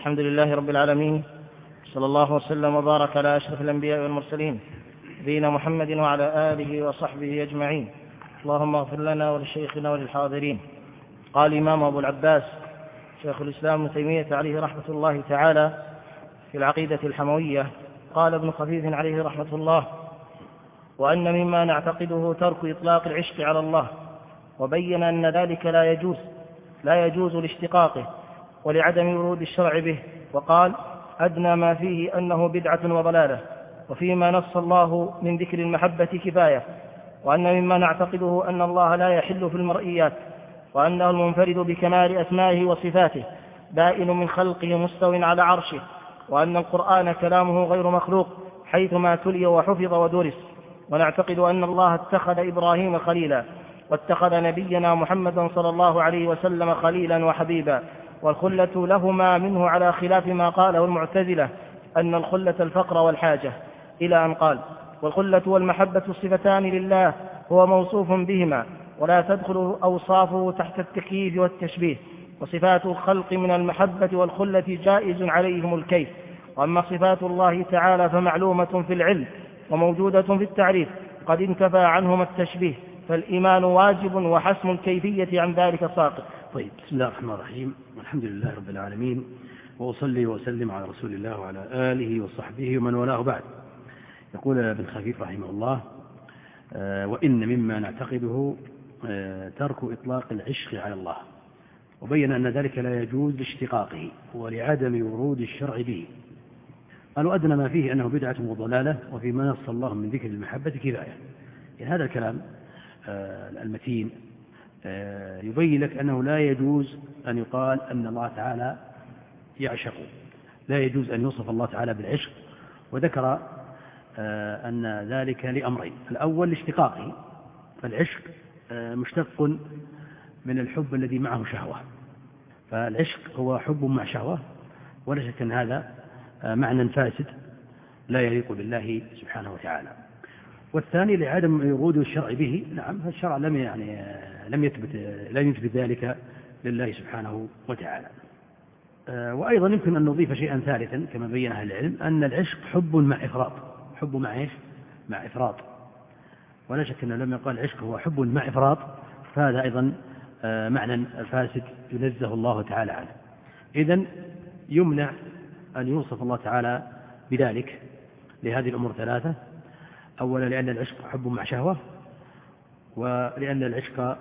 الحمد لله رب العالمين، صلى الله وسلم وبارك على أشرف الأنبياء والمرسلين نبينا محمد وعلى آله وصحبه أجمعين. اللهم اغفر لنا ولشيخنا وللحاضرين. قال الإمام أبو العباس شيخ الإسلام ابن تيمية عليه رحمة الله تعالى في العقيدة الحموية، قال ابن خفيف عليه رحمة الله: وأن مما نعتقده ترك إطلاق العشق على الله، وبين أن ذلك لا يجوز لاشتقاقه ولعدم ورود الشرع به، وقال: أدنى ما فيه أنه بدعة وضلالة، وفيما نص الله من ذكر المحبة كفاية. وأن مما نعتقده أن الله لا يحل في المرئيات، وأنه المنفرد بكمال أسمائه وصفاته، بائن من خلقه مستو على عرشه، وأن القرآن كلامه غير مخلوق حيثما تلي وحفظ ودرس. ونعتقد أن الله اتخذ إبراهيم خليلا، واتخذ نبينا محمدا صلى الله عليه وسلم خليلا وحبيبا، والخلة لهما منه على خلاف ما قاله المعتزلة أن الخلة الفقر والحاجة، إلى أن قال: والخلة والمحبة صفتان لله هو موصوف بهما، ولا تدخل أوصافه تحت التكييف والتشبيه، وصفات الخلق من المحبة والخلة جائز عليهم الكيف. وأما صفات الله تعالى فمعلومة في العلم وموجودة في التعريف، قد انتفى عنهما التشبيه، فالإيمان واجب وحسم الكيفية عن ذلك ساقط. طيب، بسم الله الرحمن الرحيم، والحمد لله رب العالمين، وأصلي وأسلم على رسول الله وعلى آله وصحبه ومن والاه بعد. يقول ابن خفيف رحمه الله: وإن مما نعتقده ترك إطلاق العشق على الله، وبين أن ذلك لا يجوز لاشتقاقه ولعدم ورود الشرع به. قالوا: أدنى ما فيه أنه بدعة وضلالة، وفيما نص الله من ذكر المحبة كفاية. يعني هذا الكلام المتين يبين لك أنه لا يجوز أن يقال أن الله تعالى يعشق، لا يجوز أن يوصف الله تعالى بالعشق. وذكر أن ذلك لأمرين: الأول لاشتقاقه، فالعشق مشتق من الحب الذي معه شهوة، فالعشق هو حب مع شهوة، ولا شك أن هذا معنى فاسد لا يليق بالله سبحانه وتعالى. والثاني لعدم ورود الشرع به. نعم، الشرع لم يثبت ذلك لله سبحانه وتعالى. وأيضا يمكن أن نضيف شيئا ثالثا كما بين أهل العلم، أن العشق حب مع إفراط، حب مع إيش؟ مع إفراط. ولا شك أنه لما يقال العشق هو حب مع إفراط، فهذا أيضا معنى فاسد ينزه الله تعالى عنه. إذن يمنع أن يوصف الله تعالى بذلك لهذه الأمور ثلاثة: أولا لأن العشق حب مع شهوة، ولأن العشق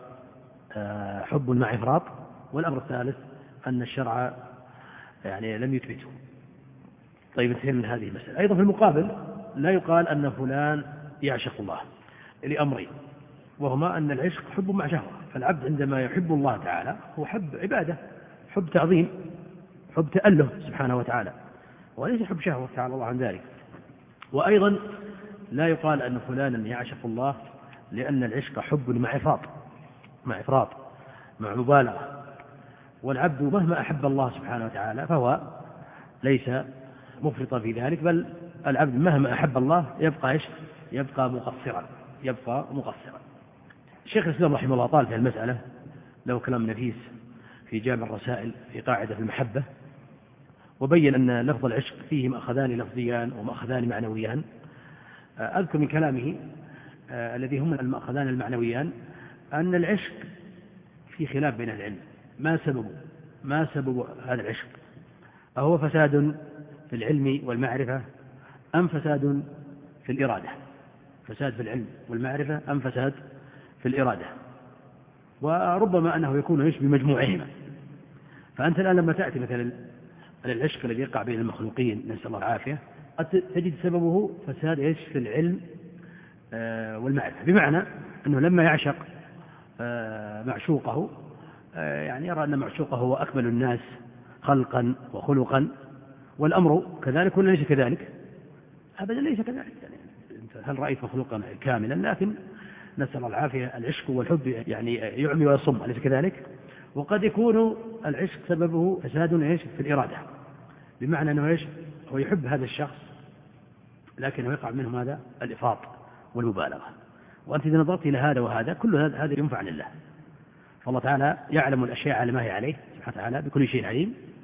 حب مع إفراط، والأمر الثالث أن الشرع لم يثبته. طيب، انتهينا من هذه المسألة. أيضا في المقابل لا يقال أن فلان يعشق الله لأمرين، وهما أن العشق حب مع شهوة، فالعبد عندما يحب الله تعالى هو حب عبادة، حب تعظيم، حب تأله سبحانه وتعالى، وليس حب شهوة تعالى الله عن ذلك. وأيضا لا يقال أن فلانا يعشق الله لأن العشق حب مع إفراط، مع مبالغة. والعبد مهما أحب الله سبحانه وتعالى فهو ليس مفرطا في ذلك، بل العبد مهما أحب الله يبقى مقصرا. الشيخ الإسلام رحمه الله طال في المسألة، له كلام نفيس في جامع الرسائل في قاعدة المحبة، وبين أن لفظ العشق فيه مأخذان لفظيان ومأخذان معنويان. أذكر من كلامه الذي هم المأخذان المعنويان أن العشق في خلاف بين العلم، ما سبب هذا العشق؟ أهو فساد في العلم والمعرفة أم فساد في الإرادة؟ فساد في العلم والمعرفة أم فساد في الإرادة؟ وربما أنه يكون بمجموعهما. فأنت الآن لما تأتي مثلا العشق الذي يقع بين المخلوقين، نسأل الله العافية، قد تجد سببه فساد في العلم والمعرفة، بمعنى أنه لما يعشق معشوقه يرى أن معشوقه هو أكمل الناس خلقا وخلقا، والأمر كذلك ولا ليس كذلك؟ أبدا ليس كذلك. هل رأيت مخلوقا كاملا؟ لكن نسأل الله العافية، العشق والحب يعمي ويصم، أليس كذلك؟ وقد يكون العشق سببه فساد في الإرادة، بمعنى أنه هو يحب هذا الشخص لكنه يقع منه ماذا؟ الإفراط والمبالغة. وأنت إذا نظرت إلى هذا وهذا، كل هذا ينفع لله، فالله تعالى يعلم الأشياء على ما هي عليه سبحانه وتعالى، بكل شيء عليم.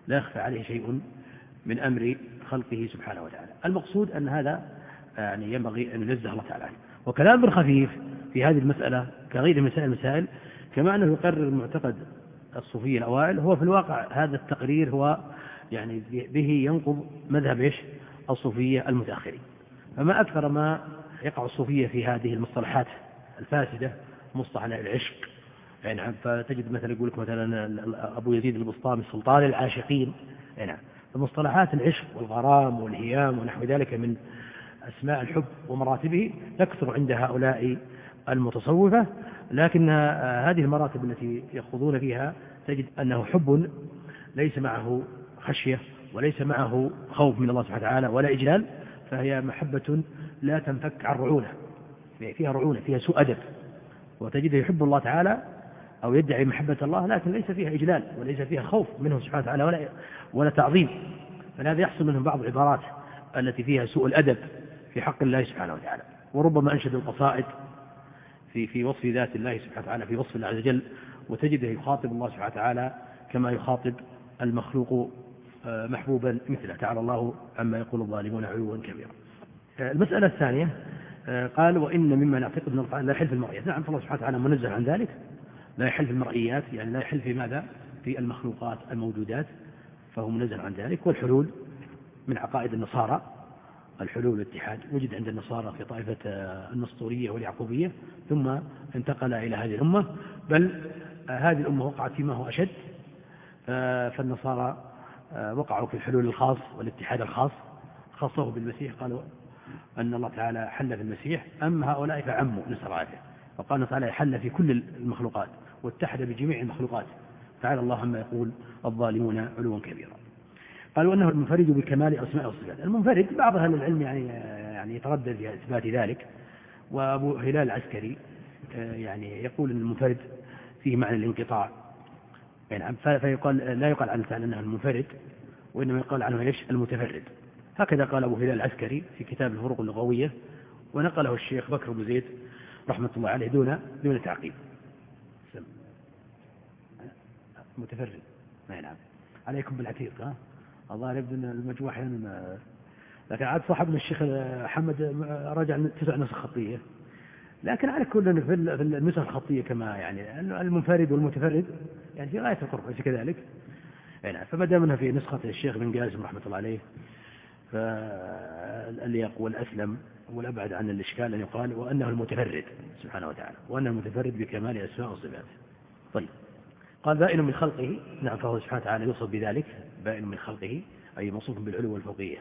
لا يخفى عليه شيء من أمر خلقه سبحانه وتعالى. المقصود أن هذا يعني ينبغي أن ينزه الله تعالى عنه. وكلام ابن خفيف في هذه المسألة كغير المسائل كما أنه يقرر معتقد الصوفية الأوائل، هو في الواقع هذا التقرير هو يعني به ينقض مذهب الصوفية المتأخرين. فما أكثر ما يقع الصوفية في هذه المصطلحات الفاسدة، مصطلح العشق، يعني فتجد مثلا يقول لك مثلا أبو يزيد البسطامي سلطان العاشقين، يعني فمصطلحات العشق والغرام والهيام ونحو ذلك من أسماء الحب ومراتبه تكثر عند هؤلاء المتصوفة، لكن هذه المراتب التي يخوضون فيها تجد أنه حب ليس معه خشية وليس معه خوف من الله سبحانه وتعالى ولا إجلال، فهي محبة لا تنفك عن رعونة، فيها رعونة، فيها سوء أدب، وتجده يحب الله تعالى أو يدعي محبة الله لكن ليس فيها إجلال وليس فيها خوف منه سبحانه وتعالى ولا تعظيم. فهذا يحصل منهم بعض العبارات التي فيها سوء الأدب في حق الله سبحانه وتعالى، وربما أنشد القصائد في وصف ذات الله سبحانه وتعالى، في وصف الله عز وجل، وتجده يخاطب الله سبحانه وتعالى كما يخاطب المخلوق محبوبا مثله، تعالى الله عما يقول الظالمون علوا كبيرا. المسألة الثانية قال وإن مما نعتقد أن الله لا يحل في المرئيات. نعم، فالله سبحانه وتعالى منزه عن ذلك، لا يحل في المرئيات، يعني لا يحل في ماذا؟ في المخلوقات الموجودات، فهو منزه عن ذلك. والحلول من عقائد النصارى، الحلول والاتحاد وجد عند النصارى في طائفة النسطورية واليعقوبية، ثم انتقل إلى هذه الأمة، بل هذه الأمة وقعت فيما هو أشد، فالنصارى وقعوا في الحلول الخاص والاتحاد الخاص، خاصه بالمسيح، قالوا أن الله تعالى حل في المسيح، أما هؤلاء فعموا نصراته، فقال الله تعالى حل في كل المخلوقات واتحد بجميع المخلوقات، تعالى الله عما يقول الظالمون علوا كبيرا. قالوا أنه المنفرد بكمال أسماء والصفات. المنفرد بعض أهل العلم يعني يتردد في إثبات ذلك، وأبو هلال العسكري يعني يقول أن المنفرد فيه معنى الانقطاع، يعني فيقال لا يقال عنه تعالى أنه المنفرد، وإنما يقال عنه ايش؟ المتفرد. هكذا قال أبو هلال العسكري في كتاب الفروق اللغوية، ونقله الشيخ بكر بن زيد رحمة الله عليه دون تعقيب. متفرد، نعم، عليكم بالعتيق، الله يبدو أن المجموعة أحيانا، لكن عاد صاحبنا الشيخ محمد رجع 9 نسخ خطية، لكن على كل في النسخ الخطية كما يعني المنفرد والمتفرد يعني في غاية القرب، ليس كذلك؟ يعني فما دام انها في نسخة الشيخ بن قاسم رحمة الله عليه، فالأليق والأسلم والأبعد عن الإشكال أن يقال وأنه المتفرد سبحانه وتعالى، وأنه المتفرد بكمال أسماء وصفاته. طيب، قال بائن من خلقه، نعم، فهو سبحانه وتعالى يوصف بذلك، بائن من خلقه أي موصوف بالعلو والفوقية،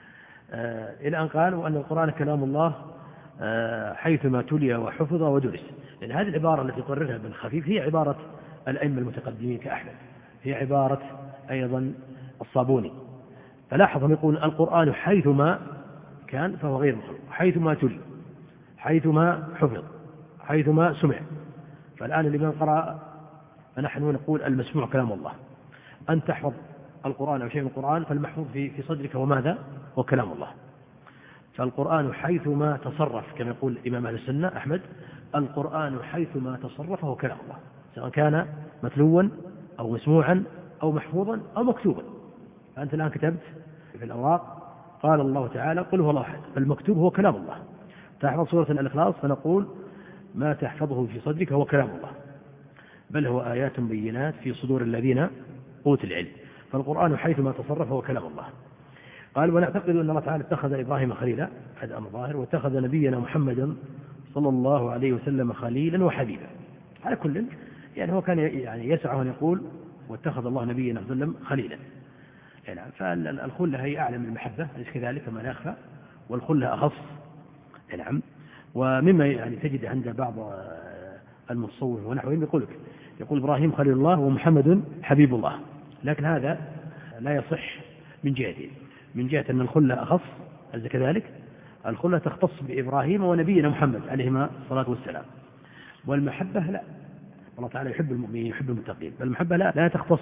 إلى أن قال وأن القرآن كلام الله حيثما تلي وحفظ ودرس. لأن هذه العبارة التي قررها ابن خفيف هي عبارة الأئمة المتقدمين كأحمد، هي عبارة أيضا الصابوني. فلاحظ يقول القرآن حيثما كان فهو غير مخلوق، حيثما تلي، حيثما حفظ، حيثما سمع. فالآن لمن قرأ فنحن نقول المسموع كلام الله، أن تحفظ القرآن أو شيء من القرآن فالمحفوظ في صدرك وماذا؟ وكلام الله. فالقرآن حيثما تصرف كما يقول إمام أهل السنة أحمد، القرآن حيثما تصرف هو كلام الله، سواء كان متلوا أو مسموعا أو محفوظا أو مكتوبا. فأنت الآن كتبت في الأوراق قال الله تعالى قل هو الله أحد، فالمكتوب هو كلام الله. تحفظ سورة الإخلاص فنقول ما تحفظه في صدرك هو كلام الله، بل هو آيات بينات في صدور الذين أوتوا العلم. فالقرآن حيثما تصرف هو كلام الله. قال ونعتقد أن الله تعالى اتخذ إبراهيم خليلا، هذا أمر ظاهر، واتخذ نبينا محمدا صلى الله عليه وسلم خليلا وحبيبا. على كل يعني هو كان يعني يسعه أن يقول واتخذ الله نبينا صلى الله عليه وسلم خليلا، يعني فالخلة هي أعلى من المحبة، ليس كذلك كما لا يخفى، والخلة أخص. نعم، ومما يعني تجد عند بعض المتصوف ونحوهم يقول إبراهيم خليل الله ومحمد حبيب الله، لكن هذا لا يصح من جهتين، من جهة أن الخلة أخص، أليس كذلك؟ الخلة تختص بإبراهيم ونبينا محمد عليهما الصلاة والسلام، والمحبة لا، الله تعالى يحب المؤمنين يحب المتقين، فالمحبة لا تختص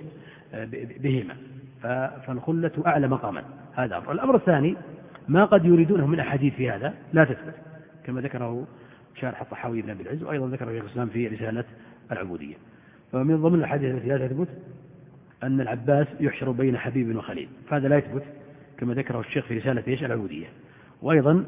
بهما، فالخلة أعلى مقاما. هذا أمر. الأمر الثاني ما قد يريدونه من أحاديث في هذا لا تثبت، كما ذكره شارح الطحاوي بن أبي العز، وأيضا ذكره شيخ الإسلام في رسالة العبودية. فمن ضمن الأحاديث التي لا تثبت أن العباس يحشر بين حبيب وخليل، فهذا لا يثبت كما ذكره الشيخ في رسالة العبودية. وأيضا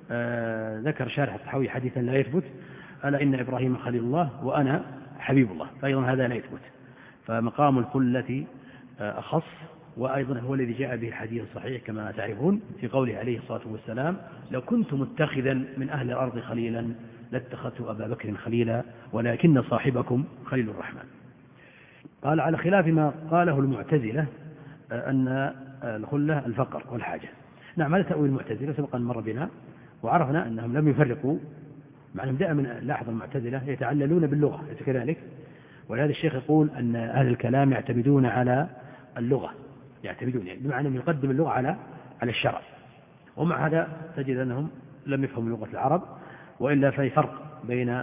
ذكر شارح الطحاوي حديثا لا يثبت: ألا إن إبراهيم خليل الله وأنا حبيب الله، فأيضا هذا لا يثبت. فمقام الخلة أخص، وأيضا هو الذي جاء به الحديث الصحيح كما تعرفون في قوله عليه الصلاة والسلام: لو كنت متخذا من أهل الأرض خليلا لاتخذت أبا بكر خليلا ولكن صاحبكم خليل الرحمن. قال على خلاف ما قاله المعتزلة أن الخلة الفقر والحاجة. نعم، هذا تأويل المعتزلة سبق أن مر بنا، وعرفنا أنهم لم يفرقوا، مع أنهم دائما لاحظ المعتزلة يتعللون باللغة، ليس كذلك؟ ولهذا الشيخ يقول أن أهل الكلام يعتمدون على اللغة، يعتمدون يعني بمعنى أن يقدم اللغة على الشرع، ومع هذا تجد أنهم لم يفهموا لغة العرب، وإلا في فرق بين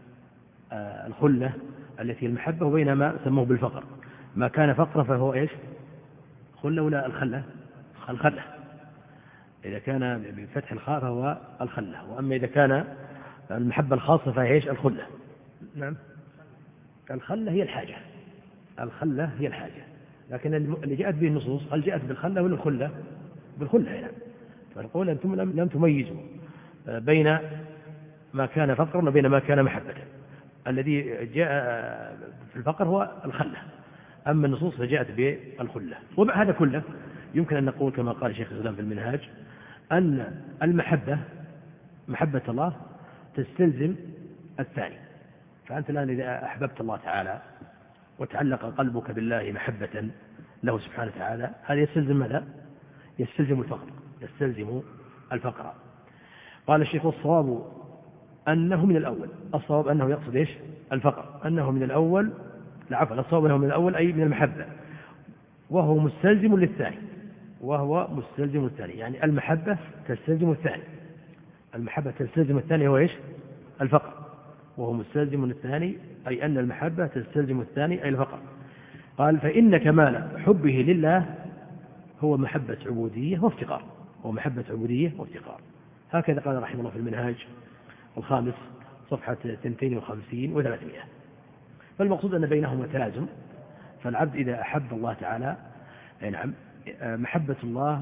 الخلة التي المحبة وبين ما سموه بالفقر. ما كان فقرا فهو إيش؟ خلة ولا الخلة؟ الخلة. إذا كان بفتح الخاء فهو الخلة، وأما إذا كان المحبة الخاصة فهي إيش؟ الخلة. نعم، الخلة هي الحاجة، الخلة هي الحاجة، لكن اللي جاءت به النصوص هل جاءت بالخلة ولا الخلة؟ بالخلة هنا. فنقول أنتم لم تميزوا بين ما كان فقرا وبين ما كان محبة. الذي جاء في الفقر هو الخلة، أما النصوص فجاءت بالخلة. ومع هذا كله يمكن أن نقول كما قال شيخ الإسلام في المنهاج أن المحبة، محبة الله، تستلزم الثاني. فأنت الآن إذا أحببت الله تعالى وتعلق قلبك بالله محبة له سبحانه وتعالى، هذا يستلزم ماذا؟ يستلزم الفقر، يستلزم الفقر. قال الشيخ: والصواب أنه من الأول. الصواب أنه يقصد إيش؟ الفقر. أنه من الأول، العفو، الصواب أنه من الأول أي من المحبة، وهو مستلزم للثاني، وهو مستلزم للثاني، يعني المحبة تستلزم الثاني، المحبة تستلزم الثاني هو إيش؟ الفقر، وهو مستلزم للثاني، أي أن المحبة تستلزم الثاني أي الفقر. قال: فإن كمال حبه لله هو محبة عبودية وافتقار، هو محبة عبودية وافتقار. هكذا قال رحمه الله في المنهاج الخامس صفحة 52 و300. فالمقصود أن بينهما تلازم، فالعبد إذا أحب الله تعالى، نعم، محبة الله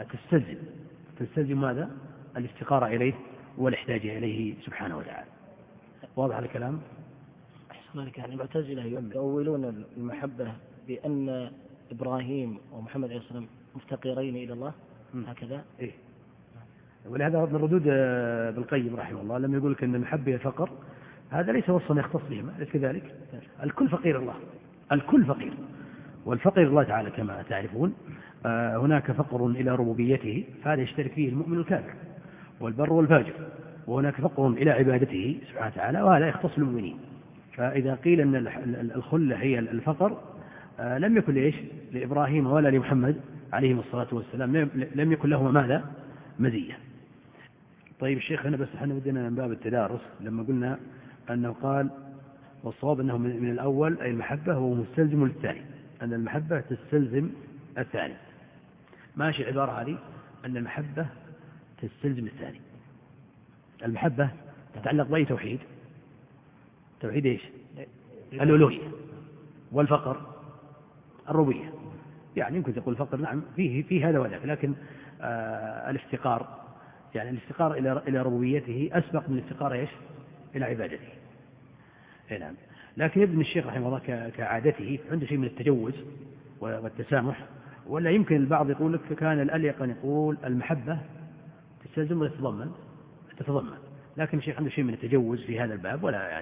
تستلزم ماذا؟ الافتقار إليه والاحتاج إليه سبحانه وتعالى. واضح الكلام؟ أحسن لك. يعني المعتزلة يؤولون المحبة بأن إبراهيم ومحمد عليه السلام مفتقرين إلى الله، هكذا؟ إيه. ولهذا من ردود ابن القيم رحمه الله لم يقول لك أن المحبة هي فقر، هذا ليس وصفا يختص بهما، ليس كذلك؟ الكل فقير الله، الكل فقير، والفقير الله تعالى كما تعرفون. هناك فقر إلى ربوبيته، فهذا يشترك فيه المؤمن الكافر والبر والفاجر، وهناك فقر إلى عبادته سبحانه وتعالى، وهذا يختص المؤمنين. فإذا قيل أن الخلة هي الفقر، لم يكن لإيش؟ لإبراهيم ولا لمحمد عليهم الصلاة والسلام، لم يكن لهما ماذا؟ مزية. طيب الشيخ، هنا بس احنا بدنا من باب التدارس، لما قلنا أنه قال: والصواب أنه من الأول أي المحبة هو مستلزم للثاني، أن المحبة تستلزم الثاني. ماشي العبارة هذه أن المحبة تستلزم الثاني. المحبة تتعلق بأي توحيد؟ توحيد إيش؟ الألوهية. والفقر الربوبية. يعني يمكن تقول الفقر نعم فيه هذا وذاك، لكن الافتقار، يعني الافتقار إلى ربوبيته أسبق من الافتقار إيش؟ إلى عبادته. نعم. لكن ابن الشيخ رحمه الله كعادته عنده شيء من التجوز والتسامح، ولا يمكن البعض يقول لك كان الأليق أن يقول المحبة تستلزم ولا تتضمن، لكن الشيخ عنده شيء من التجوز في هذا الباب، ولا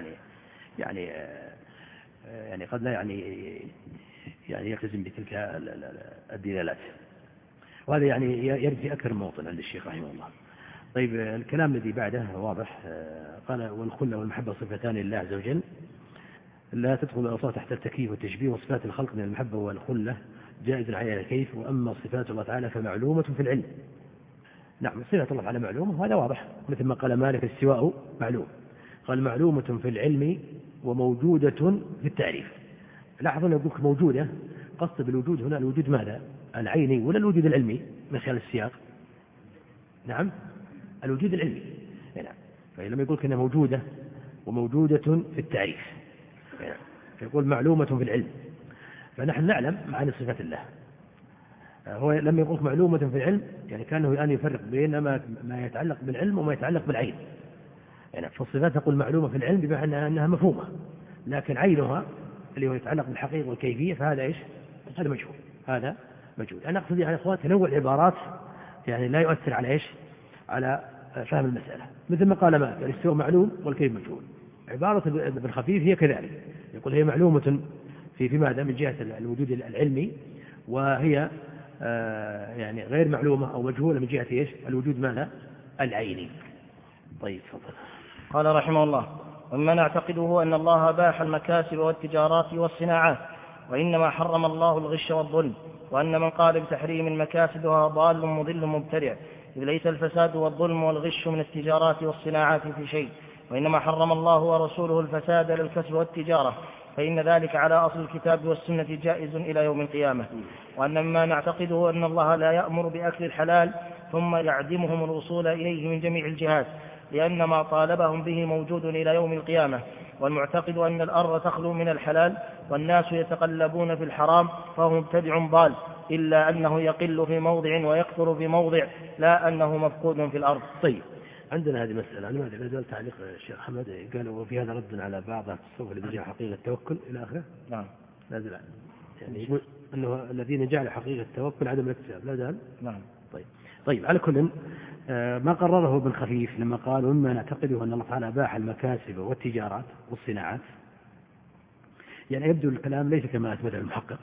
يعني قد لا يعني يلتزم بتلك الدلالات، وهذا يعني يرد في أكثر موطن عند الشيخ رحمه الله. طيب الكلام الذي بعده واضح. قال: والخلة والمحبة صفتان لله عز وجل لا تدخل الأوصاف تحت التكييف والتشبيه، وصفات الخلق من المحبة والخلة جائز عليها الكيف، وأما صفات الله تعالى فمعلومة في العلم. نعم، صفة الله تعالى معلومة، وهذا واضح، مثل ما قال مالك: السواء معلوم. قال: معلومة في العلم وموجودة في التعريف. لاحظوا أن يقول موجودة، قصد بالوجود هنا الوجود ماذا؟ العيني ولا الوجود العلمي من خلال السياق؟ نعم، الوجود العلمي. نعم. فلما يقول كأنها موجودة وموجودة في التعريف، فيقول معلومة في العلم. فنحن نعلم معاني صفات الله. هو لم يقل معلومة في العلم، يعني كانه الآن يفرق بين ما يتعلق بالعلم وما يتعلق بالعين. يعني في الصفات نقول معلومة في العلم بمعنى أنها مفهومة، لكن عينها اللي هو يتعلق بالحقيقة والكيفية فهذا إيش؟ هذا مجهول. هذا مجهول. أنا أقصد يا إخوان تنوع العبارات يعني لا يؤثر على إيش؟ على فهم المسألة. مثل ما قال ما الاستواء معلوم والكيف مجهول. عبارة ابن خفيف هي كذلك، يقول هي معلومة في ماذا؟ من جهة الوجود العلمي، وهي يعني غير معلومة أو مجهولة من جهة إيش؟ الوجود ماذا؟ العيني. طيب تفضل. قال رحمه الله: ومما نعتقده أن الله باح المكاسب والتجارات والصناعات، وإنما حرم الله الغش والظلم، وأن من قال بتحريم المكاسب هو ضال مضل مبتدع، إذ ليس الفساد والظلم والغش من التجارات والصناعات في شيء، وإنما حرم الله ورسوله الفساد للكسب والتجارة، فإن ذلك على أصل الكتاب والسنة جائز إلى يوم القيامة. وأن مما نعتقده أن الله لا يأمر بأكل الحلال ثم يعدمهم الوصول إليه من جميع الجهات، لأن ما طالبهم به موجود إلى يوم القيامة. والمعتقد أن الأرض تخلو من الحلال والناس يتقلبون في الحرام فهو مبتدع ضال، إلا أنه يقل في موضع ويكثر في موضع، لا أنه مفقود في الأرض. طيب، عندنا هذه مسألة. أنا ما أدري إذا تعليق الشيخ حمد قال وفي هذا رد على بعض التصوف الذي جاء حقيقة التوكل إلى آخره. نعم. لا زال يعني يقول أنه الذين جعل حقيقة التوكل عدم الاكتساب. لا زال. نعم. طيب على كل ما قرره ابن خفيف لما قال ومما نعتقده أن الله تعالى باح المكاسب والتجارات والصناعات، يعني يبدو الكلام ليس كما أثبته المحقق،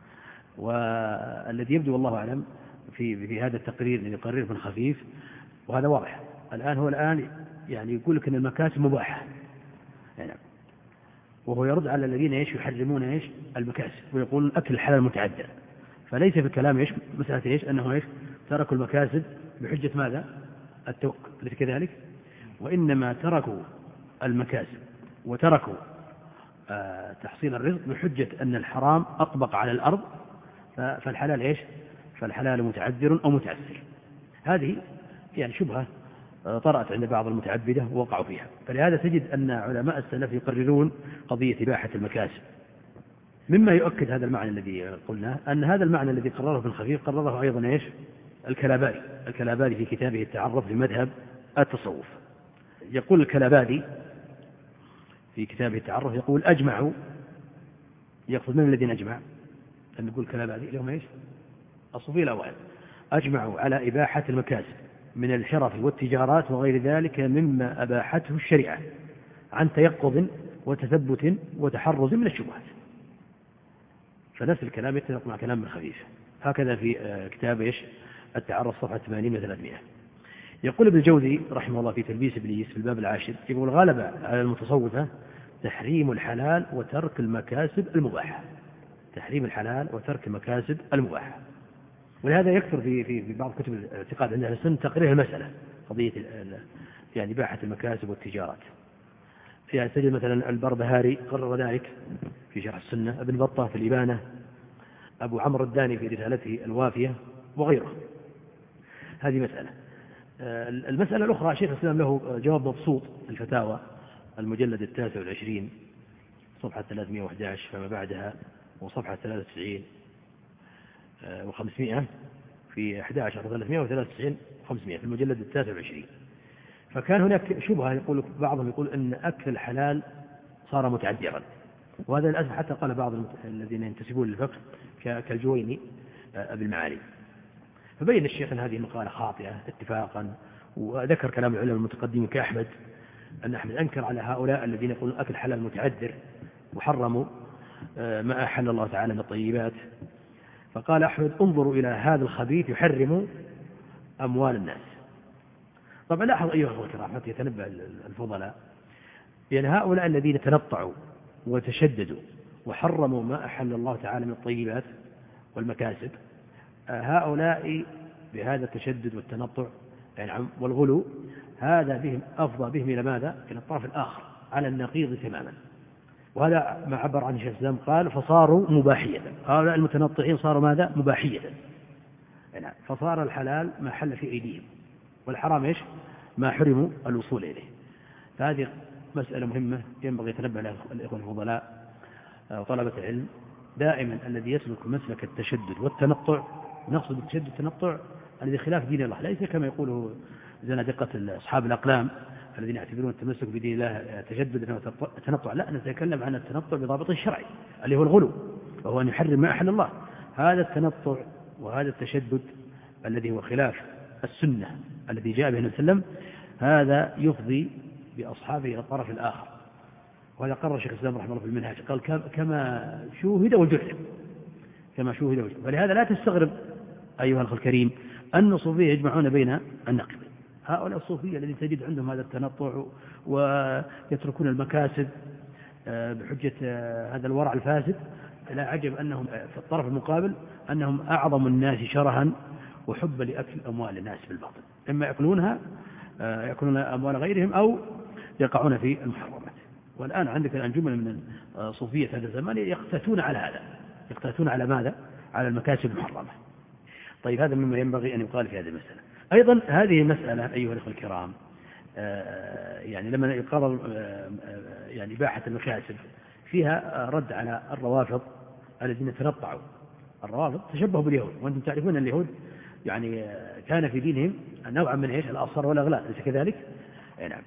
والذي يبدو والله أعلم في هذا التقرير الذي يقرره ابن خفيف، وهذا واضح الآن، هو الآن يعني يقول لك أن المكاسب مباحة، يعني وهو يرد على الذين يحرمون المكاسب ويقولون أكل الحلال متعدد. فليس في الكلام مسألة أنه تركوا المكاسب بحجة ماذا؟ التوكل، ليس كذلك، وإنما تركوا المكاسب وتركوا تحصيل الرزق بحجة أن الحرام أطبق على الأرض، فالحلال فالحلال متعذر أو متعسر. هذه يعني شبهة طرأت عند بعض المتعبدة ووقعوا فيها. فلهذا تجد أن علماء السلف يقررون قضية إباحة المكاسب. مما يؤكد هذا المعنى الذي قلناه أن هذا المعنى الذي قرره ابن خفيف قرره أيضا الكلابادي في كتابه التعرف لمذهب التصوف. يقول الكلابادي في كتابه التعرف، يقول أجمعوا، يقصد من الذين أجمع؟ أن يقول الكلابادي لهم الصوفية الأوائل أجمعوا على إباحة المكاسب من الشرف والتجارات وغير ذلك مما أباحته الشريعة عن تيقظ وتثبت وتحرز من الشبهات. فنفس الكلام يتفق مع كلام ابن خفيف. هكذا في كتاب التعرف صفحة 80 و300. يقول ابن الجوزي رحمه الله في تلبيس إبليس في الباب العاشر، يقول غلب على المتصوفة تحريم الحلال وترك المكاسب المباحة. تحريم الحلال وترك المكاسب المباحة. ولهذا يكثر في بعض كتب الاعتقاد عند أهل السنة تقرير المسألة، قضية يعني إباحة المكاسب والتجارات. يعني تجد مثلا البربهاري قرر ذلك في شرح السنة، ابن بطة في الإبانة، أبو عمرو الداني في رسالته الوافية وغيره. هذه مسألة. المسألة الأخرى شيخ الإسلام له جواب مبسوط في الفتاوى المجلد 29 صفحة 311 فما بعدها، وصفحة 93 و500 في 11 393 و500 في المجلد 29. فكان هناك شبهة، يقول بعضهم يقول أن أكل الحلال صار متعذرا، وهذا للأسف حتى قال بعض الذين ينتسبون للفقه كالجويني أبي المعالي. فبين الشيخ أن هذه المقالة خاطئة اتفاقا، وذكر كلام العلماء المتقدمين كأحمد، أن أحمد أنكر على هؤلاء الذين يقولون أكل الحلال متعذر وحرموا ما أحل الله تعالى من الطيبات. فقال أحمد انظروا إلى هذا الخبيث يحرم أموال الناس. طبعا لاحظ أيها الأخوة الكرام حتى يتنبه الفضلاء، يعني هؤلاء الذين تنطعوا وتشددوا وحرموا ما أحل الله تعالى من الطيبات والمكاسب، هؤلاء بهذا التشدد والتنطع يعني والغلو، هذا بهم أفضى بهم إلى ماذا؟ إلى الطرف الآخر على النقيض تماما. وهذا ما عبر عنه شيخ الإسلام، قال فصاروا مباحية. هؤلاء المتنطعين صاروا ماذا؟ مباحية. يعني فصار الحلال ما حل في أيديهم، والحرام ما حرموا الوصول إليه. فهذه مسألة مهمة ينبغي يتنبه لها الإخوة الفضلاء وطلبة العلم دائما الذي يسلك مسلك التشدد والتنطع، نقصد بالتشدد والتنطع الذي خلاف دين الله، ليس كما يقوله زنادقة أصحاب الأقلام الذين يعتبرون التمسك بدين الله تشدد وتنطع، لا، نتكلم عن التنطع بضابط الشرعي اللي هو الغلو، وهو أن يحرم ما أحل الله. هذا التنطع وهذا التشدد الذي هو خلاف السنة الذي جاء به النبي صلى الله عليه وسلم، هذا يفضي بأصحابه إلى الطرف الآخر. وهذا قرر شيخ الإسلام رحمه الله في المنهاج، قال كما شوهد وجرب، كما شوهد وجرب. ولهذا لا تستغرب أيها الأخ الكريم أن الصوفية يجمعون بين النقيضين. هؤلاء الصوفية الذين تجد عندهم هذا التنطع ويتركون المكاسب بحجة هذا الورع الفاسد، لا عجب أنهم في الطرف المقابل أنهم أعظم الناس شرها وحبا لأكل أموال الناس بالباطل، إما يأكلونها يأكلون أموال غيرهم أو يقعون في المحرمات. والآن عندك الآن جملة من صوفية هذا الزمان يقتاتون على هذا، يقتاتون على ماذا؟ على المكاسب المحرمة. طيب هذا مما ينبغي أن يقال في هذه المسألة. أيضا هذه المسألة أيها الأخوة الكرام، يعني لما يقرر يعني إباحة المكاسب فيها رد على الروافض الذين تنطعوا. الروافض تشبهوا باليهود، وأنتم تعرفون أن اليهود يعني كان في دينهم نوعا من إيش؟ الأصر والأغلال، أليس كذلك؟ نعم.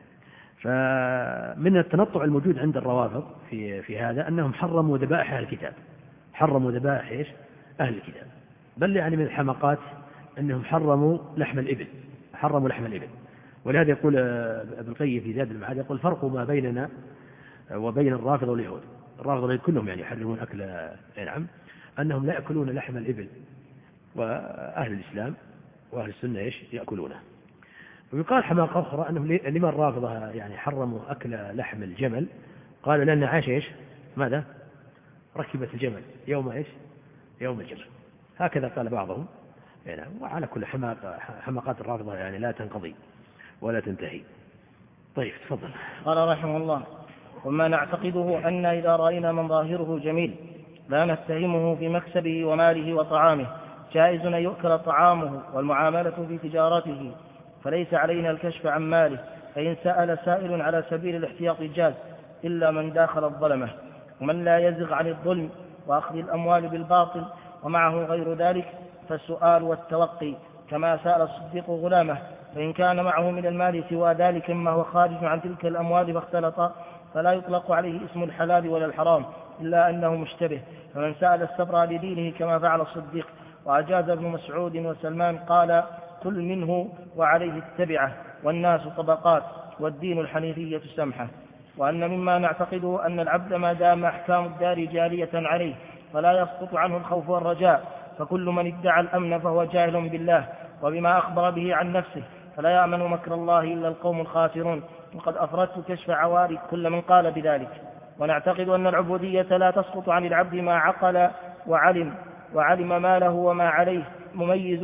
فمن التنطع الموجود عند الروافض في هذا أنهم حرموا ذبائح أهل الكتاب، حرموا ذبائح إيش؟ أهل الكتاب. بل يعني من الحمقات أنهم حرموا لحم الإبل، حرموا لحم الإبل. ولهذا يقول ابن القيم في زاد المعاد، يقول الفرق ما بيننا وبين الرافضة واليهود، الرافضة واليهود كلهم يعني يحرمون أكل نعم، أنهم لا يأكلون لحم الإبل، وأهل الإسلام وأهل السنة إيش؟ يأكلونه. ويقال حماقة أخرى أنهم لما الرافضة يعني حرموا أكل لحم الجمل، قالوا لأن عاش إيش؟ ماذا؟ ركبت الجمل يوم إيش؟ يوم الجمل. هكذا قال بعضهم يعني. وعلى كل حماقات الرافضة يعني لا تنقضي ولا تنتهي. طيب تفضل. قال رحمه الله: وما نعتقده أن إذا رأينا من ظاهره جميل لا نتهمه في مكسبه وماله وطعامه، جائز أن يؤكل طعامه والمعاملة في تجارته، فليس علينا الكشف عن ماله، فإن سأل سائل على سبيل الاحتياط جاز، إلا من داخل الظلمة، ومن لا يزغ عن الظلم وأخذ الأموال بالباطل ومعه غير ذلك فالسؤال والتوقي، كما سأل الصديق غلامه، فإن كان معه من المال سوى ذلك مما هو خارج عن تلك الأموال فاختلط فلا يطلق عليه اسم الحلال ولا الحرام إلا أنه مشتبه. فمن سأل السبر لدينه كما فعل الصديق. وأجاز ابن مسعود وسلمان قال: كل منه وعليه التبعة، والناس طبقات، والدين الحنيفية سمحة. وأن مما نعتقده أن العبد ما دام أحكام الدار جارية عليه فلا يسقط عنه الخوف والرجاء، فكل من ادعى الأمن فهو جاهل بالله وبما أخبر به عن نفسه، فلا يأمن مكر الله إلا القوم الخاسرون. وقد أفردت كشف عوارض كل من قال بذلك. ونعتقد أن العبودية لا تسقط عن العبد ما عقل وعلم ما له وما عليه، مميز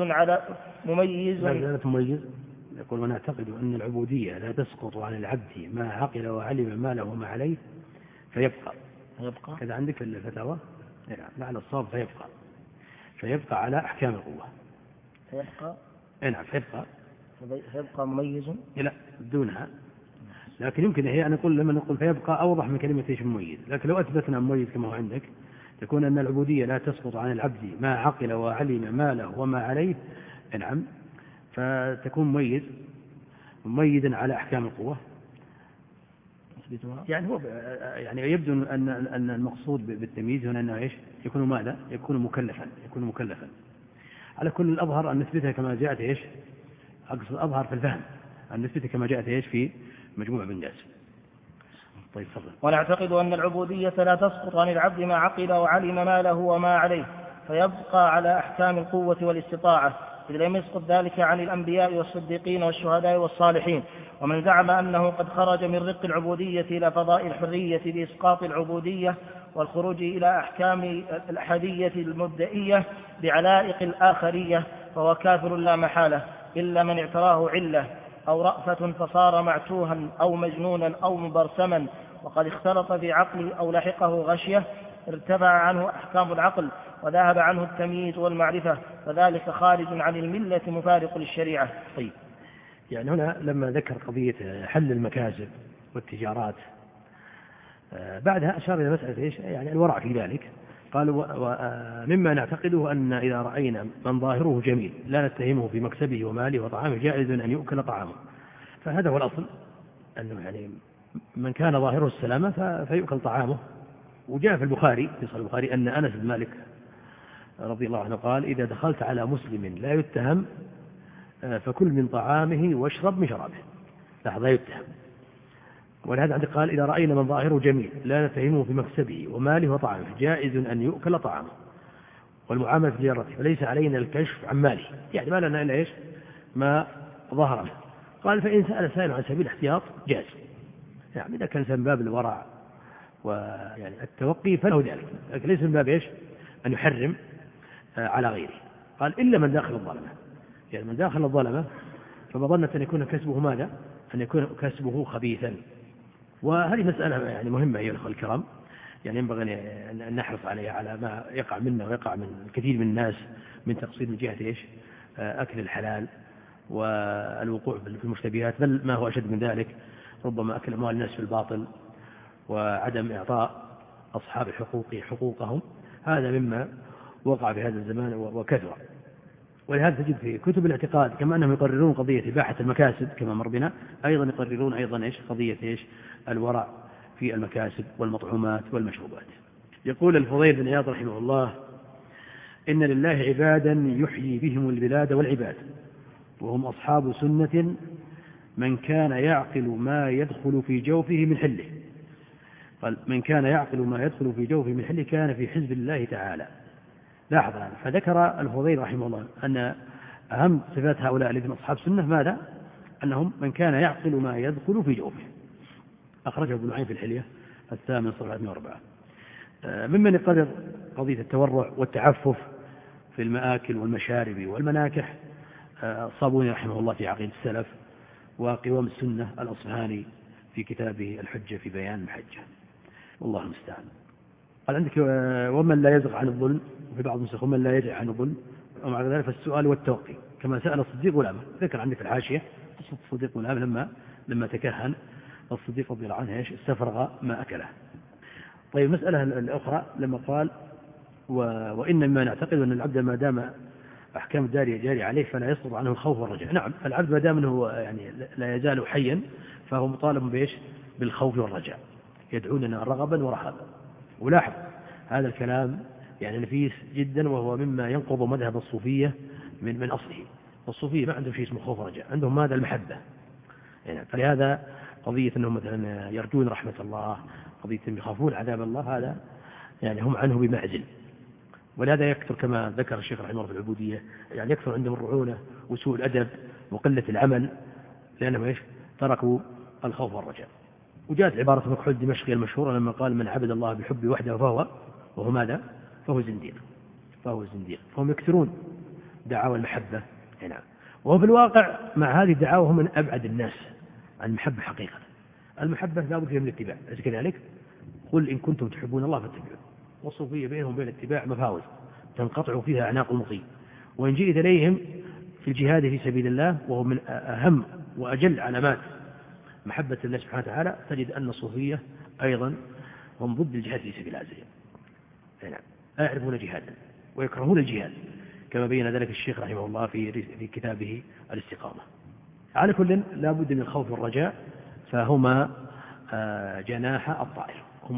يقول: ونعتقد أن العبودية لا تسقط عن العبد ما عقل وعلم ما له وما عليه فيبقى كذا عندك في الفتاوى لعل الصواب فيبقى على أحكام القوة. فيبقى مميز لا دونها، لكن يمكن هي أن نقول لما نقول فيبقى أوضح من كلمة إيش مميز. لكن لو أثبتنا مميز كما هو عندك تكون أن العبودية لا تسقط عن العبد ما عقل وعلم ما له وما عليه، نعم، فتكون مميزا على أحكام القوة. يعني هو يعني يبدو أن المقصود بالتمييز هنا أنه إيش؟ يكون ماذا؟ يكون مكلفا. على كل الأظهر أن نثبتها كما جاءت إيش؟ أقصد الأظهر في الفهم أن نثبتها كما جاءت إيش في مجموع بن داس. طيب فضل. ونعتقد أن العبودية لا تسقط عن العبد ما عقل وعلم ما له وما عليه، فيبقى على أحكام القوة والاستطاعة، إذ لم يسقط ذلك عن الأنبياء والصديقين والشهداء والصالحين. ومن زعم أنه قد خرج من رق العبودية إلى فضاء الحرية بإسقاط العبودية والخروج إلى أحكام الأحدية المبدئية بعلائق الآخرية فهو كافر لا محالة، إلا من اعتراه علة أو رأفة فصار معتوها أو مجنونا أو مبرسما وقد اختلط في عقله أو لحقه غشية ارتفع عنه أحكام العقل وذهب عنه التمييز والمعرفة، فذلك خارج عن الملة مفارق للشريعة. طيب يعني هنا لما ذكر قضية حل المكاسب والتجارات بعدها أشار إلى مسألة إيش؟ يعني الورع في ذلك، قال ومما نعتقده أن إذا رأينا من ظاهره جميل لا نتهمه في مكسبه وماله وطعامه جائز أن يؤكل طعامه. فهذا هو الأصل، أنه يعني من كان ظاهره السلامة فيؤكل طعامه. وجاء في البخاري في صحيح البخاري أن أنس بن مالك رضي الله عنه قال إذا دخلت على مسلم لا يتهم فكل من طعامه واشرب من شرابه. لا يتهم. ولهذا عندك قال إذا رأينا من ظاهره جميل لا نتهمه في مكسبه وماله وطعامه جائز أن يؤكل طعامه والمعاملة في جارته فليس علينا الكشف عن ماله، يعني ما لنا إلا إيش ما ظهر له. قال فإن سأل سائل عن سبيل الاحتياط جاز، يعني إذا كان من باب الورع ويعني التوقي فله ذلك، لكن ليس من باب إيش أن يحرم على غيره. قال إلا من داخل الظلمة، يعني من داخل الظلمة فمظنة أن يكون كسبه ماذا؟ أن يكون كسبه خبيثا. وهذه مسألة يعني مهمة أيها الأخوة الكرام، يعني ينبغي أن نحرص عليها على ما يقع منا ويقع من الكثير من الناس من تقصير من جهة إيش أكل الحلال والوقوع في المشتبهات، بل ما هو أشد من ذلك ربما أكل أموال الناس في الباطل وعدم إعطاء أصحاب الحقوق حقوقهم. هذا مما وقع في هذا الزمان وكثر. ولهذا تجد في كتب الاعتقاد كما أنهم يقررون قضية إباحة المكاسب كما مر بنا، أيضا يقررون أيضا إيش قضية إيش الورع في المكاسب والمطعومات والمشروبات. يقول الفضيل بن عياض رحمه الله إن لله عبادا يحيي بهم البلاد والعباد وهم أصحاب سنة من كان يعقل ما يدخل في جوفه من حله. قال من كان يعقل ما يدخل في جوفه من حله كان في حزب الله تعالى. لاحظ هذا. فذكر الفضيل رحمه الله أن أهم صفات هؤلاء الذين أصحاب سنة ماذا؟ أنهم من كان يعقل ما يدخل في جوفه. أخرجه ابن معين في الحلية 8/4. ممن يقرر قضية التورع والتعفف في المآكل والمشارب والمناكح الصابوني رحمه الله في عقيدة السلف، وقوام السنة الأصفهاني في كتابه الحجة في بيان المحجة، والله المستعان. قال عندك ومن لا يزغ عن الظلم، وفي بعض النسخ ومن لا يجع عن الظلم، ومع ذلك فالسؤال والتوقي كما سأل الصديق غلامه. ذكر عندي في الحاشية قصة الصديق غلامه لما تكهن الصديق رضي الله عنه ايش استفرغ ما أكله. طيب المسألة الأخرى لما قال وإن مما نعتقد أن العبد ما دام أحكام الدارية جاري عليه فلا يسقط عنه الخوف والرجاء. نعم، العبد ما دام أنه يعني لا يزال حيا فهو مطالب بإيش بالخوف والرجاء، يدعوننا رغبا ورهبا. ولاحظ هذا الكلام يعني نفيس جدا، وهو مما ينقض مذهب الصوفية من أصله. الصوفية ما عندهم شيء اسمه خوف ورجاء، عندهم ماذا؟ المحبة. يعني فلهذا قضية أنهم مثلا يرجون رحمة الله، قضية يخافون عذاب الله، هذا يعني هم عنه بمعزل. ولهذا يكثر كما ذكر الشيخ رحمه الله في العبودية، يعني يكثر عندهم الرعونة وسوء الأدب وقلة العمل، لأنهم إيش تركوا الخوف والرجاء. وجاءت عبارة مكحول دمشقي المشهورة لما قال من عبد الله بالحب وحده وهو ماذا؟ فهو زنديق. فهم يكثرون دعاوى المحبة. نعم. وهو في الواقع مع هذه الدعاوى هم من أبعد الناس عن المحبة حقيقة. المحبة لا بد فيها من الاتباع، أليس كذلك؟ قل إن كنتم تحبون الله فاتبعوا. والصوفية بينهم بين الاتباع مفاوز تنقطع فيها أعناق المطيع. وإن جئت إليهم في الجهاد في سبيل الله وهو من أهم وأجل علامات محبة الله سبحانه وتعالى، تجد أن الصوفية أيضا هم ضد الجهاد في سبيل الله. نعم، لا يعرفون جهادا ويكرهون الجهاد كما بين ذلك الشيخ رحمه الله في كتابه الاستقامة. على كل لا بد من الخوف والرجاء، فهما جناح الطائر.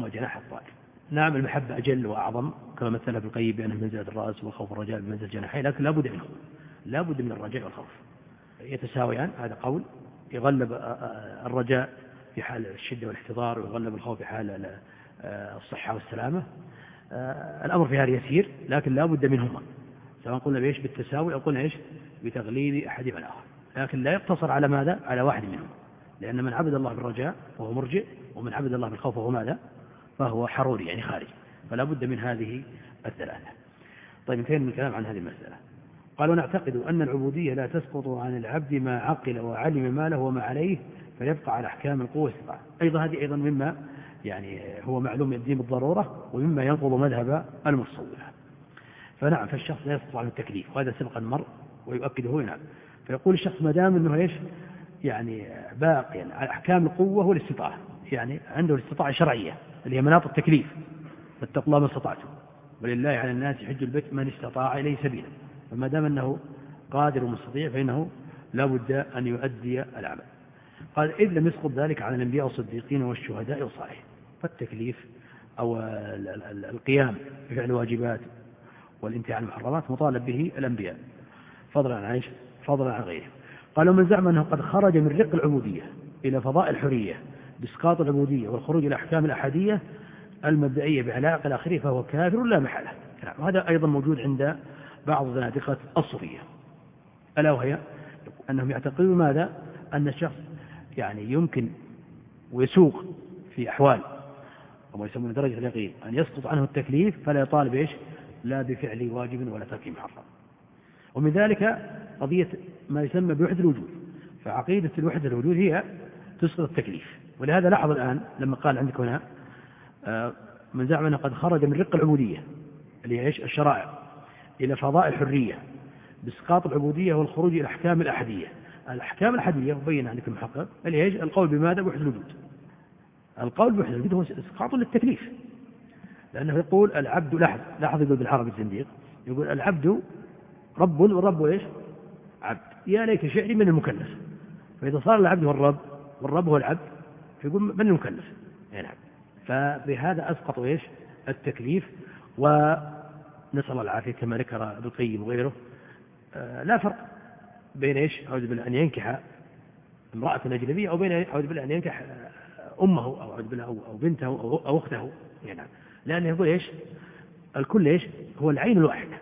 نعم، المحبة أجل وأعظم كما مثل ابن القيم بأنه منزلة الرأس، والخوف والرجاء بمنزلة الجناحين، لكن لا بد منهم، لا بد من الرجاء والخوف يتساويان. هذا قول. يغلب الرجاء في حال الشدة والاحتضار، ويغلب الخوف في حال الصحة والسلامة. الأمر في هذا يسير، لكن لا بد منهما، سواء قلنا بإيش بالتساوي أو قلنا إيش بتغليب أحدهما الآخر، لكن لا يقتصر على ماذا؟ على واحد منهم. لأن من عبد الله بالرجاء وهو مرجئ، ومن عبد الله بالخوف وهو ماذا؟ فهو حروري يعني خارج. فلا بد من هذه الثلاثة. طيب انتهينا من الكلام عن هذه المسألة. قال ونعتقد أن العبودية لا تسقط عن العبد ما عقل وعلم ما له وما عليه، فيبقى على أحكام القوة والسطع. هذه أيضا مما يعني هو معلوم الدين بالضرورة، ومما ينقض مذهب المصوفة. فنعم، فالشخص لا يسقط عن التكليف، وهذا سبقا مر ويؤكده. نعم، فيقول الشخص ما دام أنه إيش يعني باقي على أحكام القوة والاستطاعة، يعني عنده الاستطاعة الشرعية اللي هي مناط التكليف، فاتقوا الله ما استطعتم، ولله على الناس حج البيت من استطاع إليه سبيلا، فما دام أنه قادر ومستطيع فإنه لا بد أن يؤدي العمل. قال إذ لم يسقط ذلك على الأنبياء والصديقين والشهداء والصالحين، فالتكليف أو القيام بفعل الواجبات والانتهاء عن المحرمات مطالب به الأنبياء فضلا عن غيره. قال ومن زعم أنه قد خرج من رق العبودية إلى فضاء الحرية بإسقاط العبودية والخروج إلى أحكام الأحادية المبدئية بعلاقة الآخرين فهو كافر لا محالة. وهذا أيضا موجود عند بعض زنادقة الصوفية، ألا وهي أنهم يعتقدون ماذا؟ أن الشخص يعني يمكن ويسوق في أحوال وما يسمون درجة اليقين أن يسقط عنه التكليف فلا يطالب لا بفعل واجب ولا ترك محرم. ومن ذلك قضية ما يسمى بوحدة الوجود، فعقيدة الوحدة الوجود هي تسقط التكليف. ولهذا لاحظ الآن لما قال عندك هنا من زعم أنه قد خرج من رق العبودية اللي هي الشرائع إلى فضاء الحرية بإسقاط العبودية والخروج إلى أحكام الأحدية. الأحكام الأحدية مبين عندك المحقق اللي هي القول بماذا؟ بوحدة الوجود. القول بوحدة الوجود هو إسقاط للتكليف، لأنه يقول العبد لاحظ يقول بالعربي الزنديق يقول العبد رب والرب عبد، يا ليت شعري من المكلف. فإذا صار العبد هو الرب والرب هو العبد فيقول من المكلف؟ نعم. فبهذا أسقط التكليف. ونسأل الله العافية كما ذكر ابن القيم وغيره لا فرق بين أعوذ بالله أن ينكح امرأة أجنبية أو بين أعوذ بالله أن ينكح أمه أو أعوذ بالله أو بنته أو أخته، نعم. لأنه يقول الكل هو العين الواحدة،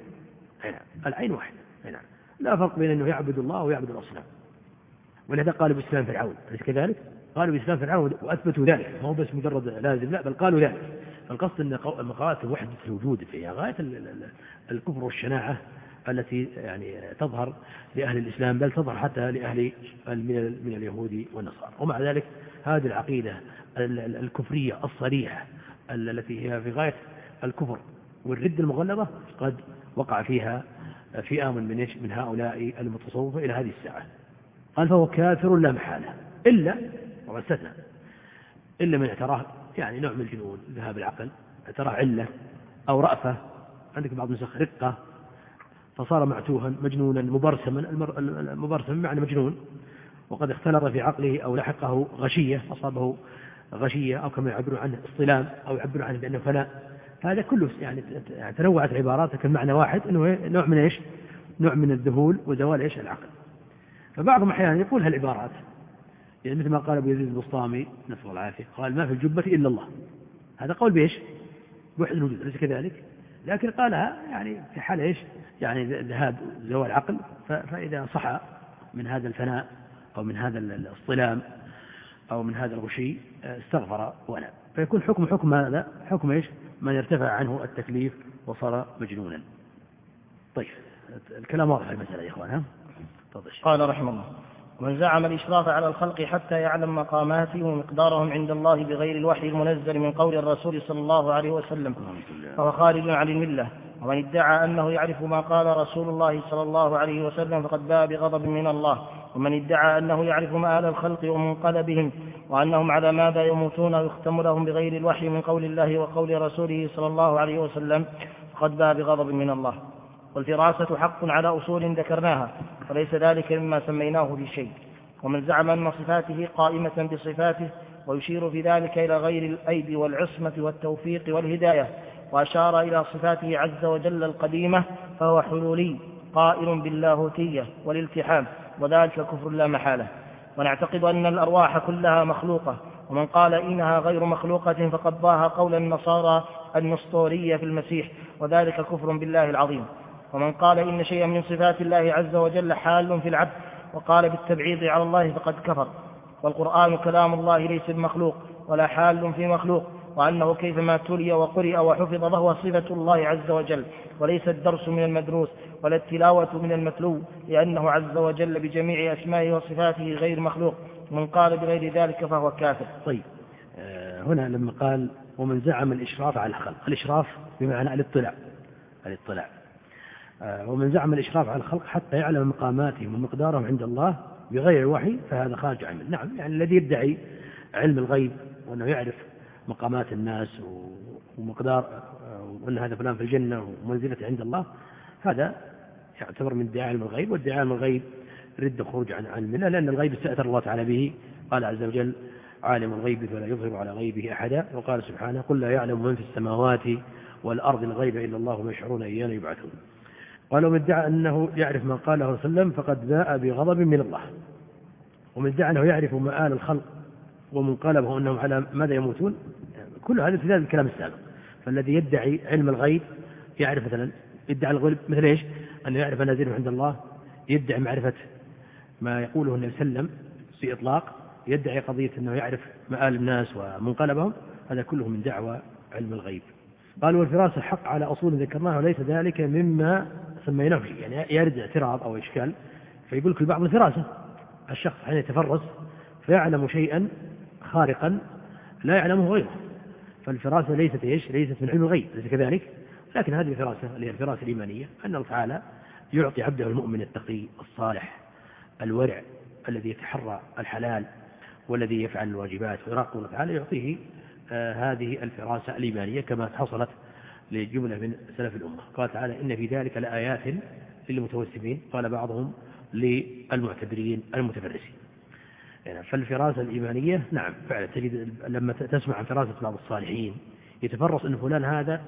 العين واحدة، لا فرق بين أنه يعبد الله أو يعبد الأصنام. ولهذا قالوا بإسلام فرعون، أليس كذلك؟ قالوا بإسلام فرعون وأثبتوا ذلك، ما هو بس مجرد لازم، لا بل قالوا ذلك. فالقصد أن مقالات وحدة الوجود فيها غاية الكفر والشناعة التي يعني تظهر لأهل الإسلام، بل تظهر حتى لأهل من اليهود والنصارى. ومع ذلك هذه العقيدة الكفرية الصريحة التي هي في غاية الكفر والرد المغلظة قد وقع فيها فئام من هؤلاء المتصوفة إلى هذه الساعة. قال فهو كافر لا محالة إلا واستثنى إلا من اعتراه يعني نوع من الجنون ذهاب العقل، اعتراه علة أو رأفة، عندك بعض النسخ رقة فصار معتوها مجنونا مبرسما، المبرسم معنى مجنون، وقد اختلط في عقله أو لحقه غشية أصابه غشية أو كما يعبرون عنه اصطلام أو يعبرون عنه بأنه فناء. هذا كله يعني تنوعت العبارات لكن معنى واحد أنه نوع من نوع من الذهول وزوال العقل. فبعضهم أحيانا يقول هالعبارات يعني مثل ما قال أبو يزيد البسطامي نسأل الله العافية قال ما في الجبة إلا الله، هذا قول بوحدة الوجود أليس كذلك؟ لكن قالها يعني في حال يعني ذهاب زوال العقل، فإذا صح من هذا الفناء أو من هذا الاصطلام أو من هذا الغشي استغفر ونام، فيكون حكم هذا حكم من يرتفع عنه التكليف وصار مجنونا. طيب الكلام واضح في المسألة يا إخوان. قال رحمه الله ومن زعم الإشراف على الخلق حتى يعلم مقاماتهم ومقدارهم عند الله بغير الوحي المنزل من قول الرسول صلى الله عليه وسلم فهو خارج عن الملة. ومن ادعى أنه يعرف ما قال رسول الله صلى الله عليه وسلم فقد باء بغضب من الله. ومن ادعى أنه يعرف مآل الخلق ومنقلبهم وأنهم على ماذا يموتون ويختم لهم بغير الوحي من قول الله وقول رسوله صلى الله عليه وسلم فقد باء بغضب من الله. والفراسة حق على أصول ذكرناها وليس ذلك مما سميناه في شيء. ومن زعم أن صفاته قائمة بصفاته ويشير في ذلك إلى غير الأيد والعصمة والتوفيق والهداية وأشار إلى صفاته عز وجل القديمة فهو حلولي قائل باللاهوتية والالتحام، وذلك كفر لا محالة. ونعتقد أن الأرواح كلها مخلوقة، ومن قال إنها غير مخلوقة فقد ضاها قول النصارى النسطورية في المسيح، وذلك كفر بالله العظيم. ومن قال إن شيئا من صفات الله عز وجل حال في العبد وقال بالتبعيض على الله فقد كفر. والقرآن كلام الله ليس بمخلوق ولا حال في مخلوق، وأنه كيفما تلي وقرئ وحفظ فهو صفة الله عز وجل وليس الدرس من المدروس ولا التلاوة من المتلو، لأنه عز وجل بجميع أسمائه وصفاته غير مخلوق. من قال بغير ذلك فهو كافر. طيب هنا لما قال ومن زعم الإشراف على الخلق، الإشراف بمعنى الاطلاع ومن زعم الإشراف على الخلق حتى يعلم مقاماتهم ومقدارهم عند الله بغير الوحي فهذا خارج عنه. نعم، يعني الذي يدعي علم الغيب وأنه يعرف مقامات الناس وأن هذا فلان في الجنة ومنزلته عند الله، هذا يعتبر من ادعاء علم الغيب، وادعاء علم الغيب رد خروج عن الملة، لأن الغيب استأثر الله تعالى به. قال عز وجل: عالم الغيب فلا يظهر على غيبه أحدا. وقال سبحانه: قل لا يعلم من في السماوات والأرض الغيب إلا الله وما يشعرون أيان يبعثون. قال: ومن ادعى أنه يعرف ما قاله صلى الله عليه وسلم فقد باء بغضب من الله. ومن ادعى أنه يعرف مآل الخلق ومنقلبه أنهم على ماذا يموتون، كل هذا امتثال الكلام السابق. فالذي يدعي علم الغيب يعرف مثلا يدعي الغيب مثل ايش؟ أنه يعرف منازله عند الله، يدعي معرفة ما يقوله النبي صلى الله عليه وسلم في إطلاق، يدعي قضية أنه يعرف مآل الناس ومنقلبهم، هذا كله من دعوى علم الغيب. قالوا: والفراسة حق على أصول ذكرناها وليس ذلك مما سميناه فيه. يعني يرد اعتراض أو إشكال، فيقول لك بعض الفراسة الشخص حين يتفرس فيعلم شيئا خارقا لا يعلمه غيره، فالفراسة ليست ايش؟ ليست من علم الغيب، ليس كذلك. لكن هذه الفراسة اللي هي الفراسة الإيمانية، أن الله تعالى يعطي عبده المؤمن التقي الصالح الورع الذي يتحرى الحلال والذي يفعل الواجبات ويراقب الله تعالى، يعطيه هذه الفراسة الإيمانية كما حصلت لجملة من سلف الأمة. قال تعالى: إن في ذلك لآيات للمتوسمين، قال بعضهم للمعتبرين المتفرسين. يعني فالفراسة الإيمانية نعم فعلا تجد لما تسمع عن فراسة بعض الصالحين يتفرس أن فلان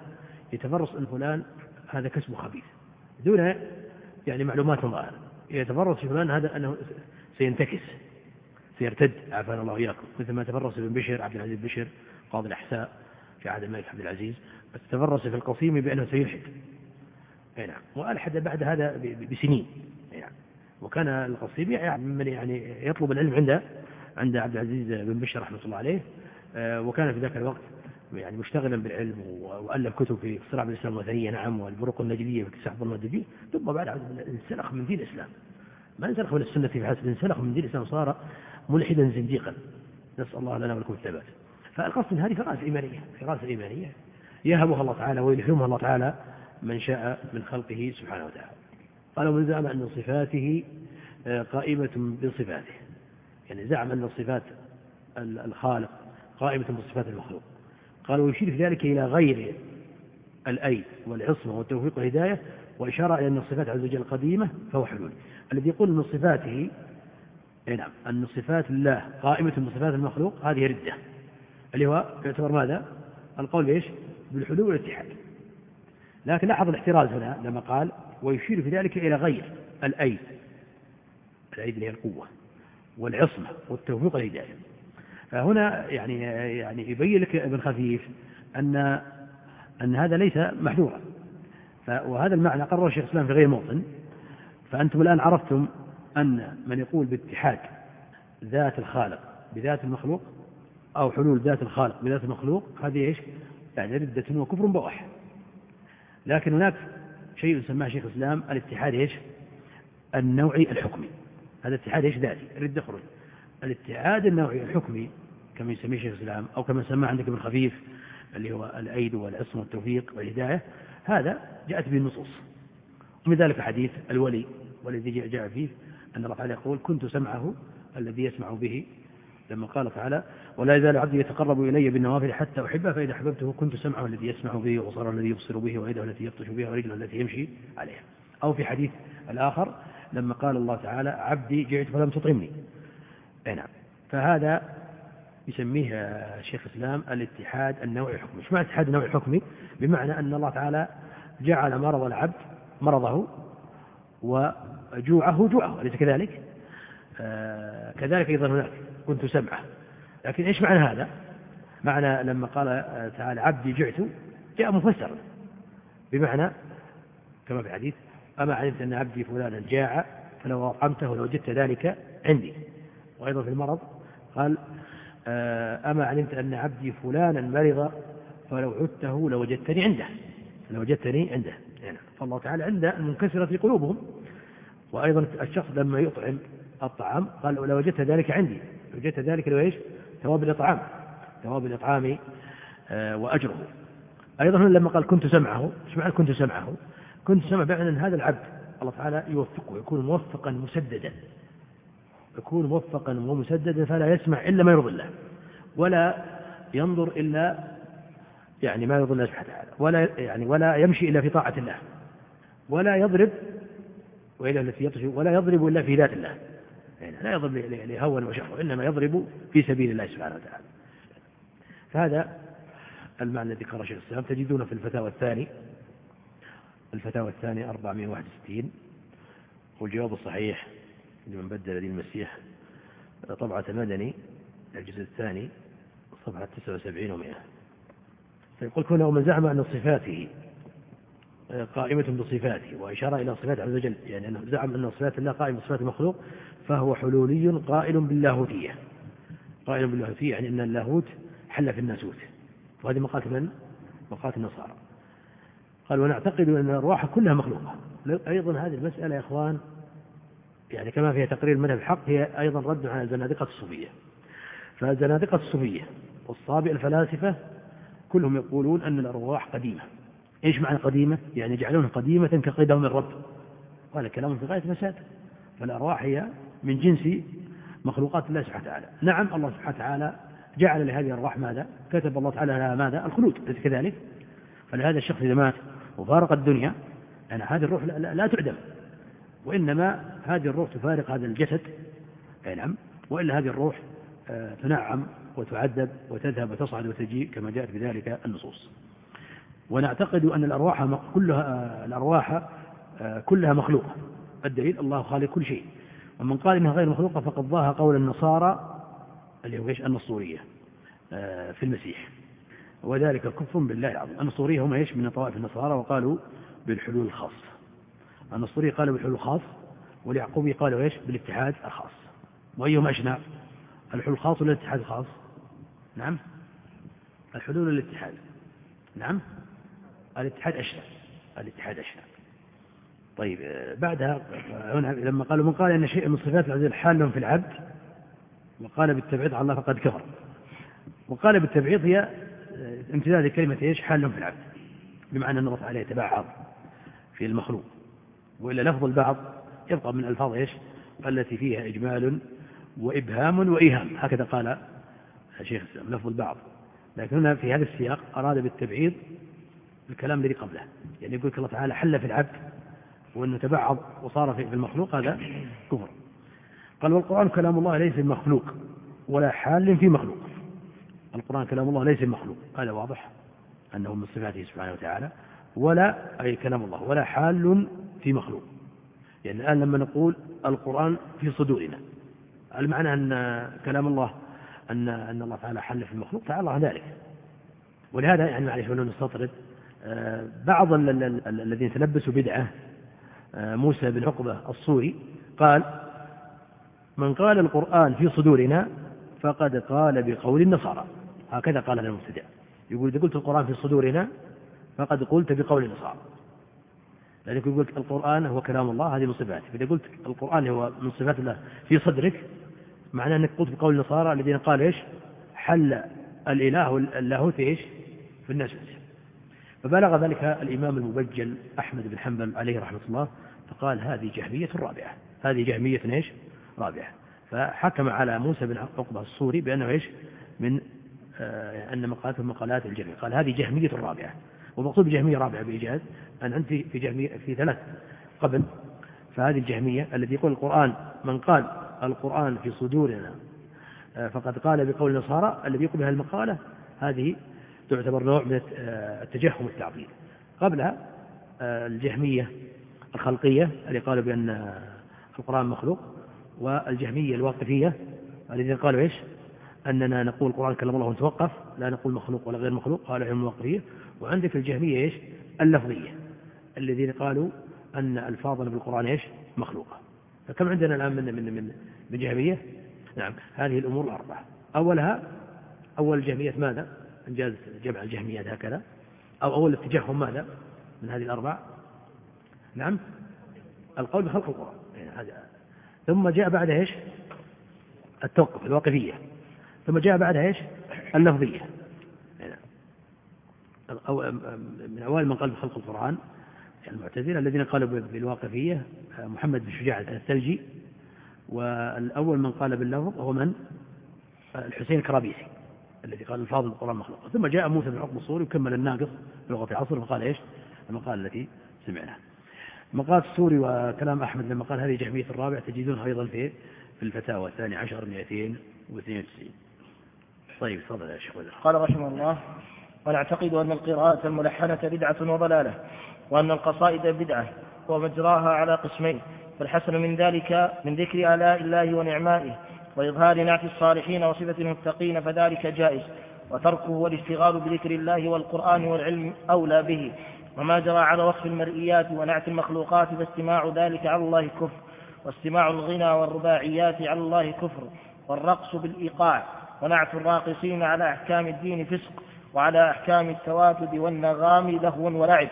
هذا كسبه خبيث دون يعني معلومات ظاهرة، يتفرس في فلان هذا أنه سينتكس سيرتد، عافانا الله وإياكم، مثل ما تفرس ابن بشر عبد العزيز بشر قاضي الأحساء في عهد الملك عبد العزيز، تفرس في القصيم بأنه سيلحد. نعم، وألحد بعد هذا بسنين. نعم، وكان القصيم يعني يطلب العلم عند عبد العزيز بن بشر رحمة الله عليه، وكان في ذاك الوقت يعني مشتغلا بالعلم، وألف كتب في الصراع بالإسلام الوثنية نعم، والبروق النجدية في اكتساح الظلمة النجدية. ثم بعد انسلخ من دين الإسلام، ما انسلخ من السنة فحسب، انسلخ من دين الإسلام، صار ملحدا زنديقا، نسأل الله لنا ولكم الثبات. فالقصد من هذه فراسة إيمانية يهبها الله تعالى ويلهمها الله تعالى من شاء من خلقه سبحانه وتعالى. قال: ومن زعم أن صفاته قائمة بصفاته، يعني زعم أن صفات الخالق قائمة بصفات المخلوق. قال: ويشير في ذلك إلى غير الأيد والعصمة والتوفيق والهداية، وإشارة إلى أن الصفات عز وجل قديمة فهو حلول. الذي يقول من صفاته نعم أن صفات الله قائمة بصفات المخلوق هذه ردة، اللي هو يعتبر ماذا؟ القول بإيش؟ بالحلول والاتحاد. لكن لاحظ الاحتراز هنا لما قال: ويشير في ذلك إلى غير الأيد اللي هي القوة والعصمة والتوفيق والهداية. فهنا يعني يبين لك ابن خفيف أن هذا ليس محذورا، وهذا المعنى قرر الشيخ الإسلام في غير موطن. فأنتم الآن عرفتم أن من يقول باتحاد ذات الخالق بذات المخلوق أو حلول ذات الخالق بذات المخلوق، هذه إيش؟ يعني ردة وكفر بواح. لكن هناك شيء يسمى شيخ الإسلام الاتحاد إيش؟ النوعي الحكمي. هذا اتحاد إيش؟ ذاتي، رد خروج. الاتحاد النوعي الحكمي كما يسميه شيخ الإسلام أو كما سماه عندك ابن خفيف اللي هو الأيد والعصمة والتوفيق والهداية، هذا جاءت به النصوص. ومن ذلك حديث الولي والذي جاء فيه أن الله تعالى يقول: كنت سمعه الذي يسمع به، لما قال تعالى: ولا يزال عبدي يتقرب إلي بالنوافل حتى أحبه فإذا أحببته كنت سمعه الذي يسمع به وبصره الذي يبصر به ويده التي يبطش بها ورجله التي يمشي عليها. أو في حديث الآخر لما قال الله تعالى: عبدي جئت فلم تطعمني. نعم، فهذا يسميه الشيخ الإسلام الاتحاد النوعي الحكمي. ايش معنى الاتحاد النوعي الحكمي؟ بمعنى أن الله تعالى جعل مرض العبد مرضه وجوعه جوعه، أليس كذلك؟ كذلك أيضا هناك كنت سمعه. لكن إيش معنى هذا؟ معنى لما قال تعالى: عبدي جعت، جاء مفسرا بمعنى كما في الحديث: أما علمت أن عبدي فلانا جاع فلو أطعمته لوجدت ذلك عندي. وأيضا في المرض قال: أما علمت أن عبدي فلانا مرض فلو عدته لوجدتني عنده. يعني فالله تعالى عند المنكسرة قلوبهم. وأيضا الشخص لما يطعم الطعام قال: لو وجدت ذلك عندي، وجدت ذلك لو إيش؟ ثواب الإطعام وأجره. أيضا هنا لما قال: كنت سمعه، ايش معنى كنت سمعه؟ كنت سمع بمعنى أن هذا العبد الله تعالى يوفقه، يكون موفقا ومسددا، فلا يسمع إلا ما يرضي الله، ولا ينظر إلا يعني ما يضر الله سبحانه وتعالى، ولا يمشي إلا في طاعة الله، ولا يضرب ولا يضرب إلا في ذات الله، يعني لا يضرب لهوى وشهوة، إنما يضرب في سبيل الله سبحانه وتعالى. فهذا المعنى الذي ذكره شيخ الإسلام، تجدونه في الفتاوى الثانية 461، والجواب الصحيح لمن بدل دين المسيح، طبعة مدني الجزء الثاني صفحة 79 و100. فيقول كونه من زعم أن صفاته قائمة بصفاته، وإشارة إلى صفات عز وجل، يعني أنه زعم أن صفات الله قائمة بصفات المخلوق، فهو حلولي قائل باللاهوتية. يعني أن اللاهوت حل في الناسوت، وهذه مقالة من؟ مقالة النصارى. قال ونعتقد أن الأرواح كلها مخلوقة. أيضا هذه المسألة يا إخوان يعني كما فيها تقرير المذهب الحق، هي أيضا رد على زنادقة الصوفية. فالزنادقة الصوفية والصابئة الفلاسفة كلهم يقولون أن الأرواح قديمة. إيش معنى قديمة؟ يعني يجعلونها قديمة كقدم الرب، وهذا كلام في غاية الفساد. فالأرواح هي من جنس مخلوقات الله سبحانه وتعالى. نعم الله سبحانه وتعالى جعل لهذه الأرواح ماذا؟ كتب الله تعالى لها ماذا؟ الخلود، أليس كذلك؟ فلهذا الشخص إذا مات وفارق الدنيا، يعني هذه الروح لا تعدم، وإنما هذه الروح تفارق هذا الجسد، نعم، وإلا هذه الروح تنعم وتعذب وتذهب وتصعد وتجيء كما جاءت بذلك النصوص. ونعتقد أن الأرواح كلها مخلوقة. الدليل الله خالق كل شيء. ومن قال إنها غير مخلوقة فقد ضاها قول النصارى اللي هو النصورية في المسيح، وذلك كفر بالله العظيم. النصورية هم من طوائف النصارى، وقالوا بالحلول الخاص. النصورية قالوا بالحلول الخاص، واليعقوبي قالوا بالاتحاد الخاص. وأيهم أشنع، الحلول الخاص ولا الاتحاد الخاص؟ نعم، الحلول والاتحاد. نعم، الاتحاد أشنع. طيب بعدها هنا لما قالوا من قال أن شيء من صفات العزيز حال في العبد وقال بالتبعيض على الله فقد كفر. وقال بالتبعيض هي امتداد كلمة حال في العبد، بمعنى أن الله تعالى يتبعض في المخلوق، وإلا لفظ البعض يبقى من الألفاظ التي فيها إجمال وإبهام وإيهام، هكذا قال الشيخ الإسلام لفظ البعض. لكن هنا في هذا السياق أراد بالتبعيض الكلام الذي قبله، يعني يقول الله تعالى حل في العبد وأنه تبعض وصار في المخلوق، هذا كفر. قال والقرآن كلام الله ليس مخلوق ولا حال في مخلوق. القرآن كلام الله ليس مخلوق، هذا واضح أنه من صفاته سبحانه وتعالى، ولا أي كلام الله ولا حال في مخلوق. يعني الآن لما نقول القرآن في صدورنا، المعنى أن كلام الله أن الله تعالى حل في المخلوق، تعالى الله ذلك. ولهذا يعني معلش ولو نستطرد، بعض الذين تلبسوا بدعة، موسى بن عقبة الصوري قال من قال القرآن في صدورنا فقد قال بقول النصارى. هكذا قال هذا المبتدع، يقول إذا قلت القرآن في صدورنا فقد قلت بقول النصارى، لأنك يقول القرآن هو كلام الله، هذه من صفاته. فإذا قلت القرآن هو من صفات الله في صدرك، معناه أنك قلت بقول النصارى الذين قالوا حل الإله واللاهوت في الناسوت. فبلغ ذلك الإمام المبجل أحمد بن حنبل عليه رحمة الله، فقال هذه جهمية رابعة، هذه جهمية رابعة. فحكم على موسى بن عقبة الصوري بأنه من أن مقالته مقالات الجهمية، قال هذه جهمية رابعة. ومقصود بجهمية رابعة بإيجاز أن أنت في جهمية في 3 قبل. فهذه الجهمية الذي يقول القرآن من قال القرآن في صدورنا فقد قال بقول النصارى، الذي يقول بها المقالة هذه تعتبر نوع من التجهم والتعطيل. قبلها الجهمية الخلقية اللي قالوا بأن القرآن مخلوق، والجهمية الواقفية الذين قالوا أننا نقول القرآن كلام الله ونتوقف، لا نقول مخلوق ولا غير مخلوق، قالوا هم الواقفية. وعندك الجهمية اللفظية الذين قالوا أن ألفاظنا بالقرآن مخلوقة. فكم عندنا الآن من جهمية؟ نعم، هذه الأمور الأربعة. أول الجهمية ماذا؟ إنجاز جمع الجهميات هكذا، أو أول التجهم ماذا من هذه الأربعة؟ نعم، القول بخلق القرآن. ثم جاء بعدها التوقف الواقفية، ثم جاء بعدها اللفظية. أو من أوائل من قال بخلق القرآن المعتزلة الذين قالوا بالواقفية محمد بن شجاع الثلجي، والأول من قال باللفظ هو من؟ الحسين الكرابيسي. الذي قال الفاظ القرآن مخلوقة. ثم جاء موسى بن عقبة الصوري وكمل الناقص بلغة عصر فقال إيش المقالة التي سمعناها. مقالة السوري وكلام أحمد لما قال هذه جهمية الرابع تجدونها أيضا في الفتاوى 12 292. طيب تفضل يا شيخ. قال رحمه الله: ونعتقد أن القراءة الملحنة بدعة وضلالة، وأن القصائد بدعة ومجراها على قسمين، فالحسن من ذلك من ذكر آلاء الله ونعمائه وإظهار نعت الصالحين وصفة المتقين فذلك جائز، وتركه والاشتغال بذكر الله والقرآن والعلم أولى به. وما جرى على وصف المرئيات ونعت المخلوقات فاستماع ذلك على الله كفر، واستماع الغنى والرباعيات على الله كفر، والرقص بالإيقاع ونعت الراقصين على أحكام الدين فسق، وعلى أحكام التواتد والنغام لهو ولعب.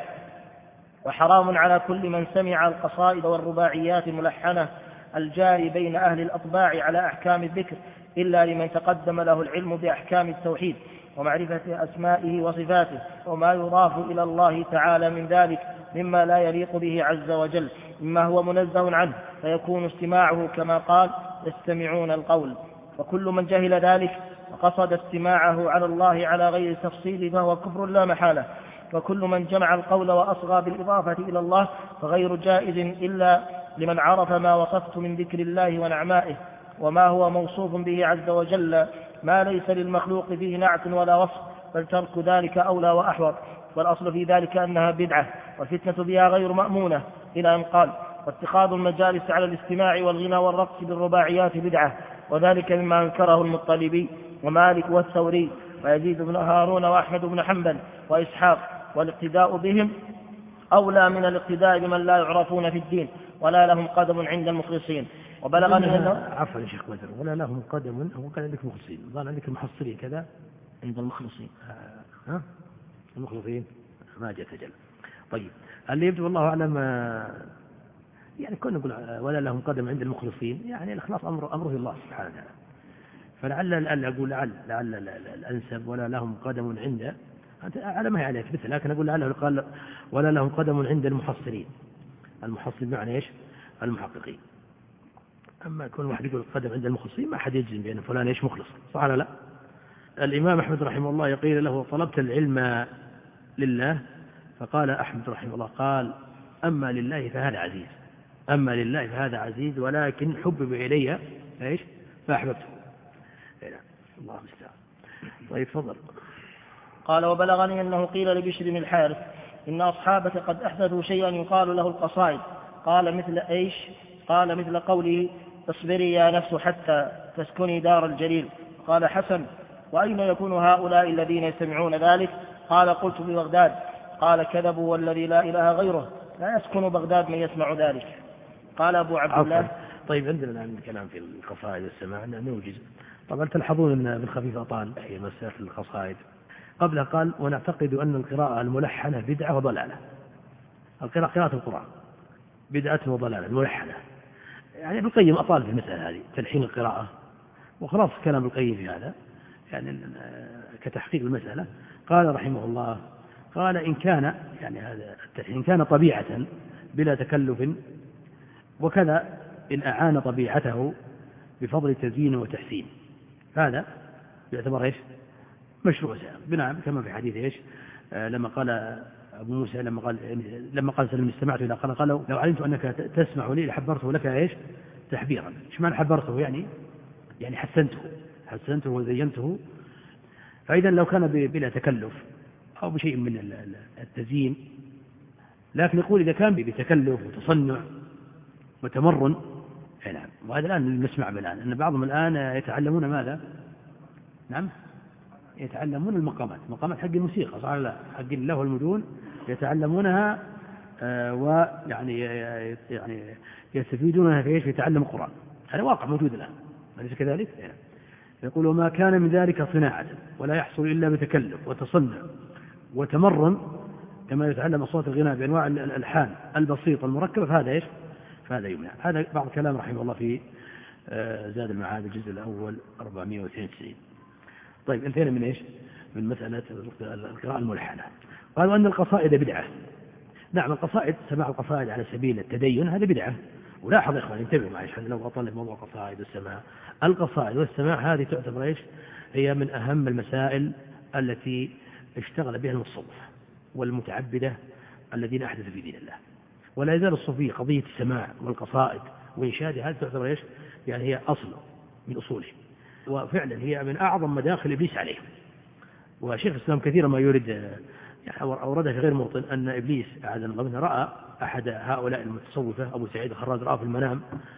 وحرام على كل من سمع القصائد والرباعيات الملحنة الجاري بين أهل الأطباع على أحكام الذكر إلا لمن تقدم له العلم بأحكام التوحيد ومعرفة أسمائه وصفاته وما يضاف إلى الله تعالى من ذلك مما لا يليق به عز وجل مما هو منزه عنه، فيكون استماعه كما قال: يستمعون القول. وكل من جهل ذلك وقصد استماعه على الله على غير تفصيل فهو كفر لا محالة. وكل من جمع القول وأصغى بالإضافة إلى الله فغير جائز إلا لمن عرف ما وصفت من ذكر الله ونعمائه وما هو موصوف به عز وجل ما ليس للمخلوق فيه نعت ولا وصف، بل ترك ذلك أولى وأحوط. والأصل في ذلك أنها بدعة والفتنة بها غير مأمونة، إلى أن قال: واتخاذ المجالس على الاستماع والغنى والرقص بالرباعيات بدعة، وذلك مما أنكره المطلبي ومالك والثوري ويزيد بن هارون وأحمد بن حنبل وإسحاق، والاقتداء بهم أولى من الاقتداء بمن لا يعرفون في الدين ولا لهم قدم عند المخلصين. وبلغني أنه عفوا يا شيخ بدر، ولا لهم قدم هو كان عندك مخلصين، ظن عندك المحصلين كذا عند المخلصين. المخلصين ما جاء تجل. طيب اللي يبدو والله أعلم يعني كنا نقول ولا لهم قدم عند المخلصين، يعني الإخلاص أمره الله سبحانه وتعالى. فلعل أقول لعل الأنسب ولا لهم قدم عنده، أنت على ما هي عليه مثل، لكن أقول لعله قال ولا لهم قدم عند المحصلين. المحصل بمعنى إيش؟ المحققين. أما يكون واحد يقول قدم عند المخلصين ما أحد يجزم بأن فلان إيش مخلص، صح ولا لا؟ الإمام أحمد رحمه الله يقول له: طلبت العلم لله؟ فقال أحمد رحمه الله قال: أما لله فهذا عزيز، أما لله فهذا عزيز، ولكن حبب إلي إيش فأحببته. الله المستعان. طيب تفضل. قال: وبلغني أنه قيل لبشر بن الحارث: إن أصحابك قد أحدثوا شيئا يقال له القصائد. قال: مثل إيش؟ قال: مثل قوله: اصبري يا نفس حتى تسكني دار الجليل. قال: حسن. وأين يكون هؤلاء الذين يستمعون ذلك؟ قال: قلت: ببغداد. قال: كذبوا والذي لا إله غيره، لا يسكن بغداد من يسمع ذلك. قال أبو عبد الله. طيب عندنا الآن كلام في القصائد والسماع نوجز. طبعا تلحظون أن ابن خفيف أطال في مسألة القصائد. قبل قال: ونعتقد أن القراءة الملحنة بدعة وضلالة. قراءة القرآن بدعة وضلالة الملحنة. يعني ابن القيم أطال في المسألة هذه تلحين القراءة، وخلاص كلام ابن القيم في هذا يعني كتحقيق المسألة. قال رحمه الله: قال: إن كان يعني هذا التلحين كان طبيعة بلا تكلف، وكذا إن أعان طبيعته بفضل تزيين وتحسين، هذا يعتبر إيش؟ مشروع بناء كما في حديث إيش لما قال أبو موسى لما قال سلم استمعت إلى قال لو علمت أنك تسمع لي لحبرته لك إيش تحبيرا. إيش معنى حبرته؟ يعني حسنته وزينته. فإذا لو كان بلا تكلف أو بشيء من التزيين، لكن يقول إذا كان بتكلف وتصنع وتمرن، نعم. وهذا الآن نسمع الآن أن بعضهم الآن يتعلمون ماذا؟ نعم، يتعلمون مقامات حق الموسيقى، صح لا؟ حق الله والمدون يتعلمونها، ويعني يستفيدونها في تعلم القرآن. هذا واقع موجود الآن، أليس كذلك؟ يقول: وما كان من ذلك صناعة ولا يحصل إلا بتكلف وتصنع وتمرن، كما يتعلم أصوات الغناء بأنواع الألحان البسيطة المركبة، فهذا إيش؟ فهذا يمنع. هذا بعض كلام رحمه الله في زاد المعاد الجزء الأول 492. طيب انتهينا من إيش؟ من مسألة القراءة الملحنة. قالوا أن القصائد بدعة. نعم، القصائد، سماع القصائد على سبيل التدين هذا بدعة. ولاحظ يا إخوان، انتبهوا معي لو أطلع موضوع القصائد والسماع. القصائد والسماع هذه تعتبر إيش؟ هي من أهم المسائل التي اشتغل بها المتصوفة والمتعبدة الذين أحدثوا في دين الله. ولا يزال الصوفية قضية السماع والقصائد وإنشادها هذه تعتبر إيش؟ يعني هي أصل من أصوله، وفعلا هي من أعظم مداخل إبليس عليه. وشيخ الإسلام كثيرا ما يريد يعني أوردها في غير موطن أن إبليس أعاذنا الله منه رأى أحد هؤلاء المتصوفة أبو سعيد الخراز رأى في المنام،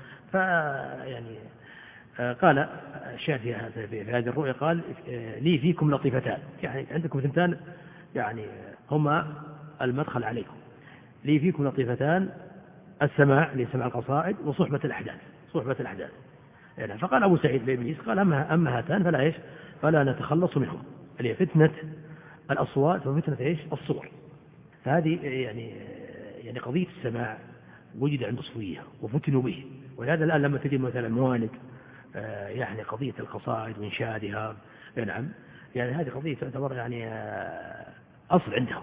فيعني قال الشاهد في هذه الرؤيا قال لي فيكم لطيفتان، يعني عندكم ثنتان يعني هما المدخل عليكم، لي فيكم لطيفتان السماع لسماع القصائد وصحبة الأحداث يعني. فقال أبو سعيد لإبليس قال أما هاتان فلا إيش فلا نتخلص منهم، اللي هي فتنة الأصوات وفتنة إيش الصور. فهذه يعني قضية السماع وجد عند الصوفية وفتنوا به. ولهذا الآن لما تجد مثلا موالد يعني قضية القصائد وإنشادها نعم يعني هذه قضية تعتبر يعني أصل عندهم.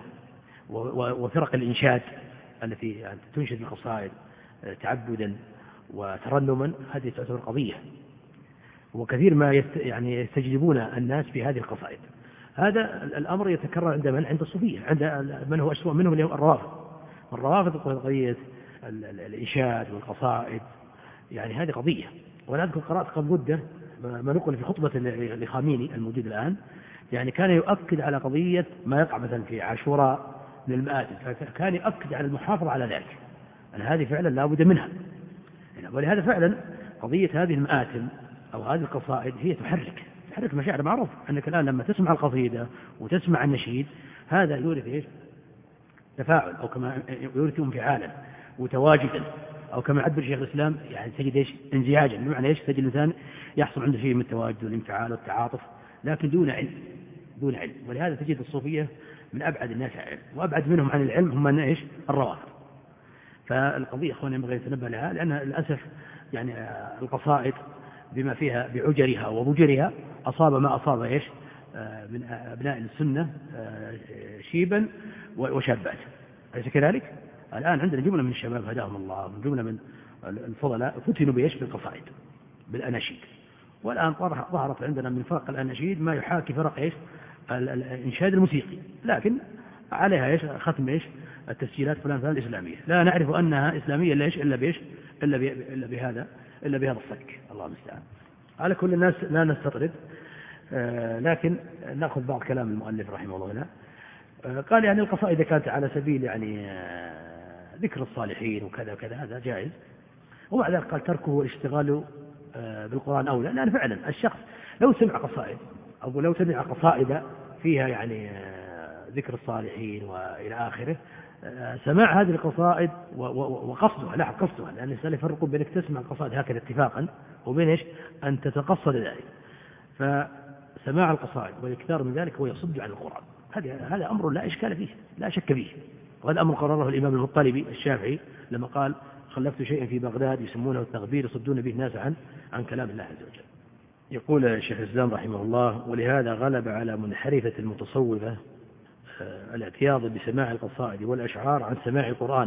وفرق الإنشاد التي يعني تنشد القصائد تعبدا وترنما هذه تعتبر قضية، وكثير ما يعني يستجلبون الناس بهذه القصائد. هذا الأمر يتكرر عند من؟ عند الصوفية، عند من هو أسوأ منهم اللي هم الروافض قضية الإنشاد والقصائد يعني هذه قضية. وأنا أذكر قرأت قبل مدة ما نقل في خطبة لخاميني الموجود الآن، يعني كان يؤكد على قضية ما يقع مثلا في عاشوراء من المآتم، كان يؤكد على المحافظة على ذلك أن هذه فعلا لا بد منها. ولهذا فعلا قضية هذه المآتم أو هذه القصائد هي تحرك مشاعر. معروف أنك الآن لما تسمع القصيدة وتسمع النشيد هذا يورث إيش تفاعل، أو كما يورث انفعالا وتواجدا، أو كما عبر شيخ الإسلام يعني تجد إيش انزعاجا، بمعنى إيش تجد الإنسان يحصل عنده شيء من التواجد والانفعال والتعاطف لكن دون علم. ولهذا تجد الصوفية من أبعد الناس عن العلم، وأبعد منهم عن العلم هم إيش الروافض. فالقضية أخواني ينبغي نتنبه لها، لأن للأسف يعني القصائد بما فيها بعجرها وضجرها أصاب ما أصاب إيش من أبناء السنة شيبا وشابات، أليس كذلك؟ الآن عندنا جملة من الشباب هداهم الله، جملة من الفضلاء فتنوا بإيش بالقصائد بالأناشيد. والآن ظهرت عندنا من فرق الأناشيد ما يحاكي فرق إيش الإنشاد الموسيقي، لكن عليها إيش ختم إيش التسجيلات فلان الإسلامية، لا نعرف أنها إسلامية إلا إيش إلا بإيش إلا بهذا الصك. الله المستعان. على كل الناس لا نستطرد، لكن نأخذ بعض كلام المؤلف رحمه الله هنا. قال يعني القصائد كانت على سبيل يعني ذكر الصالحين وكذا وكذا هذا جائز، ومع ذلك قال تركه والاشتغال بالقرآن أولى، لأن فعلا الشخص لو سمع قصائد أو لو سمع قصائد فيها يعني ذكر الصالحين وإلى آخره، سماع هذه القصائد وقصدها، لا قصدها، لأن الإنسان يفرق بينك تسمع القصائد هكذا اتفاقا وبين إيش أن تتقصد ذلك. فسماع القصائد والإكثار من ذلك هو يصد عن القرآن، هذا أمر لا إشكال فيه لا شك فيه. وهذا أمر قرره الإمام المطلبي الشافعي لما قال خلفت شيئا في بغداد يسمونه التغبير يصدون به الناس عن كلام الله عز وجل. يقول شيخ الإسلام رحمه الله: ولهذا غلب على منحرفة المتصوفة الاعتياض بسماع القصائد والأشعار عن سماع القرآن،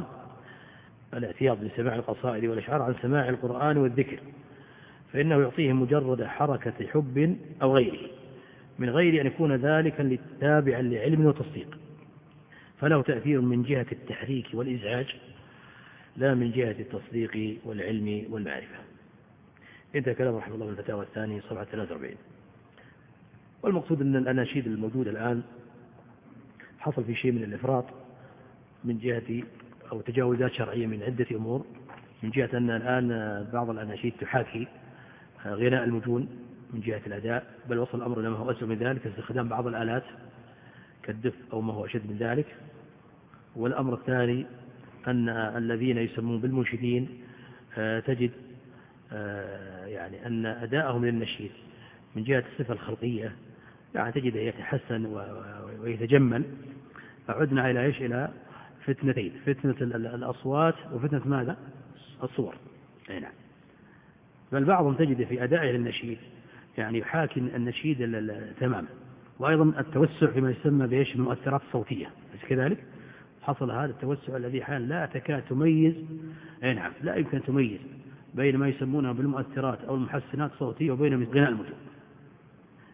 عن سماع القرآن والذكر، فإنه يعطيهم مجرد حركة حب أو غيره، من غير أن يكون ذلك تابعا لعلم وتصديق، فله تأثير من جهة التحريك والإزعاج لا من جهة التصديق والعلم والمعرفة. انتهى كلام رحمه الله من الفتاوى الثاني صفحة 43. والمقصود أن الأناشيد الموجودة الآن حصل في شيء من الإفراط من جهة أو تجاوزات شرعية من عدة أمور، من جهة أن الآن بعض الأناشيد تحاكي غناء المجون من جهة الأداء، بل وصل الأمر إلى ما هو أسوأ من ذلك، استخدام بعض الآلات كالدف أو ما هو أشد من ذلك. والأمر الثاني أن الذين يسمون بالمنشدين تجد يعني أن أداءهم للنشيد من جهة الصفة الخلقية يعني تجد يتحسن ويتجمل. فعدنا إلى إيش؟ إلى فتنتين: فتنة الأصوات وفتنة ماذا؟ الصور. نعم. بل بعضهم تجد في أدائه للنشيد يعني يحاكي النشيد تماما، وأيضا التوسع فيما يسمى بإيش؟ المؤثرات الصوتية، كذلك حصل هذا التوسع الذي حال لا تكاد تميز، نعم لا يمكن تميز بين ما يسمونه بالمؤثرات أو المحسنات الصوتية وبين غناء المجون.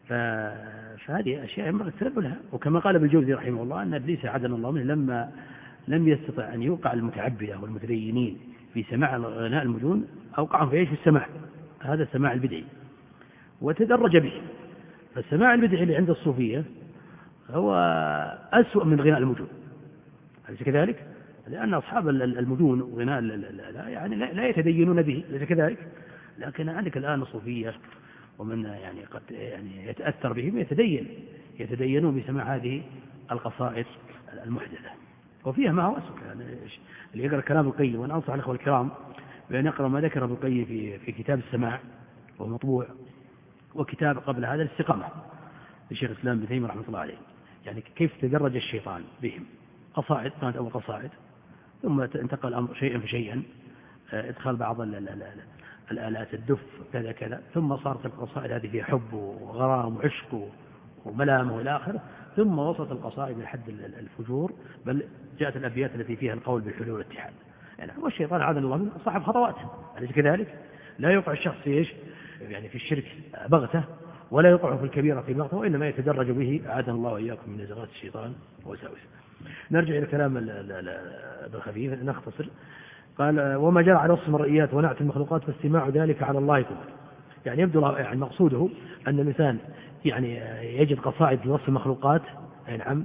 فهذه أشياء ينبغي التنبه لها. وكما قال ابن الجوزي رحمه الله أن إبليس عدنا الله منه لما لم يستطع أن يوقع المتعبدة والمتدينين في سماع غناء المدون أوقعهم في إيش؟ في السماع، هذا السماع البدعي، وتدرج به. فالسماع البدعي اللي عند الصوفية هو أسوأ من غناء المدون، أليس كذلك؟ لأن أصحاب المدون وغناء يعني لا يتدينون به، أليس كذلك؟ لكن عندك الآن الصوفية ومن يعني قد يعني يتأثر بهم يتدينون بسماع هذه القصائد المحدثة، وفيها ما هو أسوأ. يعني اللي يقرأ كلام القيم، وأنا أنصح الأخوة الكرام بأن يقرأ ما ذكره ابن القيم في كتاب السماع وهو مطبوع، وكتاب قبل هذا الاستقامة لشيخ الإسلام ابن تيمية رحمه الله عليه، يعني كيف تدرج الشيطان بهم. قصائد كانت أول قصائد، ثم انتقل الأمر شيئا فشيئا، ادخال بعض الآلات الدف كذا كذا، ثم صارت القصائد هذه فيها حب وغرام وعشق وملامه والى آخره، ثم وصلت القصائد لحد الفجور، بل جاءت الأبيات التي فيها القول بالحلول والاتحاد. يعني هو الشيطان عاذنا الله منه صاحب خطوات، أليس كذلك؟ لا يوقع الشخص يعني في الشرك بغته، ولا يوقع في الكبيرة في بغته، وإنما يتدرج به، أعاذنا الله وإياكم من نزغات الشيطان ووساوسه. نرجع إلى كلام ابن خفيف نختصر. قال: وما جرى على وصف المرئيات ونعت المخلوقات فاستماع ذلك على الله كفر. يعني يبدو يعني مقصوده أن الإنسان يعني يجد قصائد لوصف المخلوقات، نعم،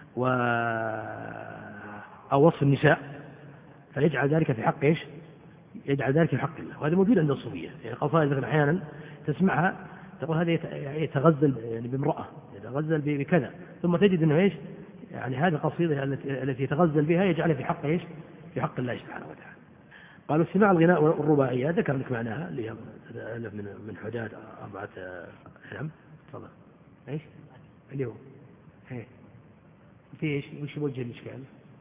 أو وصف النساء، فيجعل ذلك في حق إيش؟ يجعل ذلك في حق الله. وهذا موجود عند الصوفية. يعني قصائد مثلا أحيانا تسمعها تقول هذا يتغزل يعني بامرأة، يتغزل بكذا، ثم تجد أنه إيش؟ يعني هذه القصيدة التي يتغزل بها يجعلها في حق إيش؟ في حق الله سبحانه وتعالى. قالوا: استماع الغناء والرباعية، ذكر لك معناها اللي هي ألف من حداد 4. نعم تفضل. إيش اللي هو في إيش؟ وش وجه الإشكال؟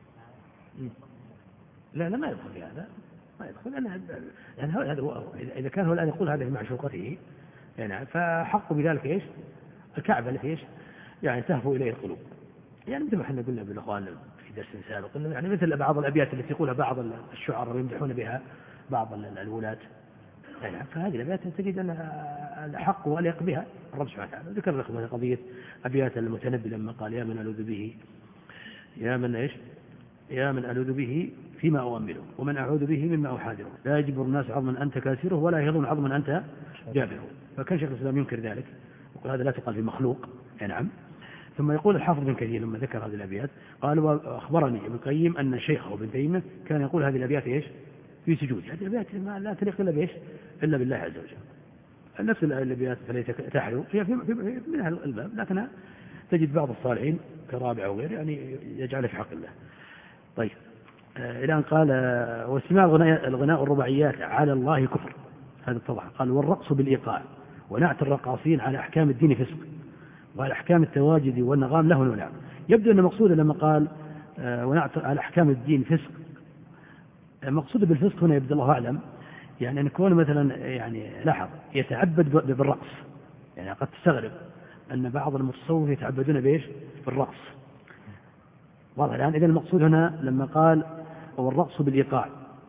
لا ما يدخل في هذا، ما يدخل، لأن هذا هو إذا كان هو الآن يقول هذا معشوقته يعني، فحق بذلك إيش؟ الكعبة التي إيش؟ يعني تهفو إليه القلوب. يعني مثل ما احنا قلنا بالأخوان في درس سابق، قلنا يعني مثل بعض الأبيات التي يقولها بعض الشعراء ويمدحون بها بعض الولاة، يعني فهذه الأبيات تجد أن الحق واليق بها الرب سبحانه وتعالى. ذكر لكم قضية أبيات المتنبي لما قال: يا من ألوذ به، يا من ألوذ به فيما أؤمله، ومن أعوذ به مما أحاذره، لا يجبر الناس عظما أنت كاسره، ولا يهضم عظما أنت جابره. فكان شيخ الإسلام ينكر ذلك، يقول هذا لا تقال في مخلوق. نعم. ثم يقول الحافظ بن كثير لما ذكر هذه الأبيات قال: وأخبرني ابن القيم أن شيخه ابن تيمية كان يقول هذه الأبيات إيش؟ في سجود. هذه الأبيات لا تليق إلا بإيش؟ إلا بالله عز وجل. نفس الأبيات فليس تحلو هي من أهل الباب، لكنها تجد بعض الصالحين كرابع وغير يعني يجعل في حق الله. طيب، إلى أن قال: واستماع الغناء الرباعيات على الله كفر. هذا اتضح. قال: والرقص بالإيقاع ونعت الرقاصين على أحكام الدين فسق، وعلى أحكام التواجد والنغام له ونعم. يبدو أن مقصوده لما قال ونعت على أحكام الدين فسق، مقصوده بالفسق هنا يبدو الله أعلم يعني أن يكون مثلا يعني لاحظ يتعبد بالرقص. يعني قد تستغرب أن بعض المتصوف يتعبدون بإيش؟ بالرقص. واضح الآن. إذن المقصود هنا لما قال والرقص بالإيقاع،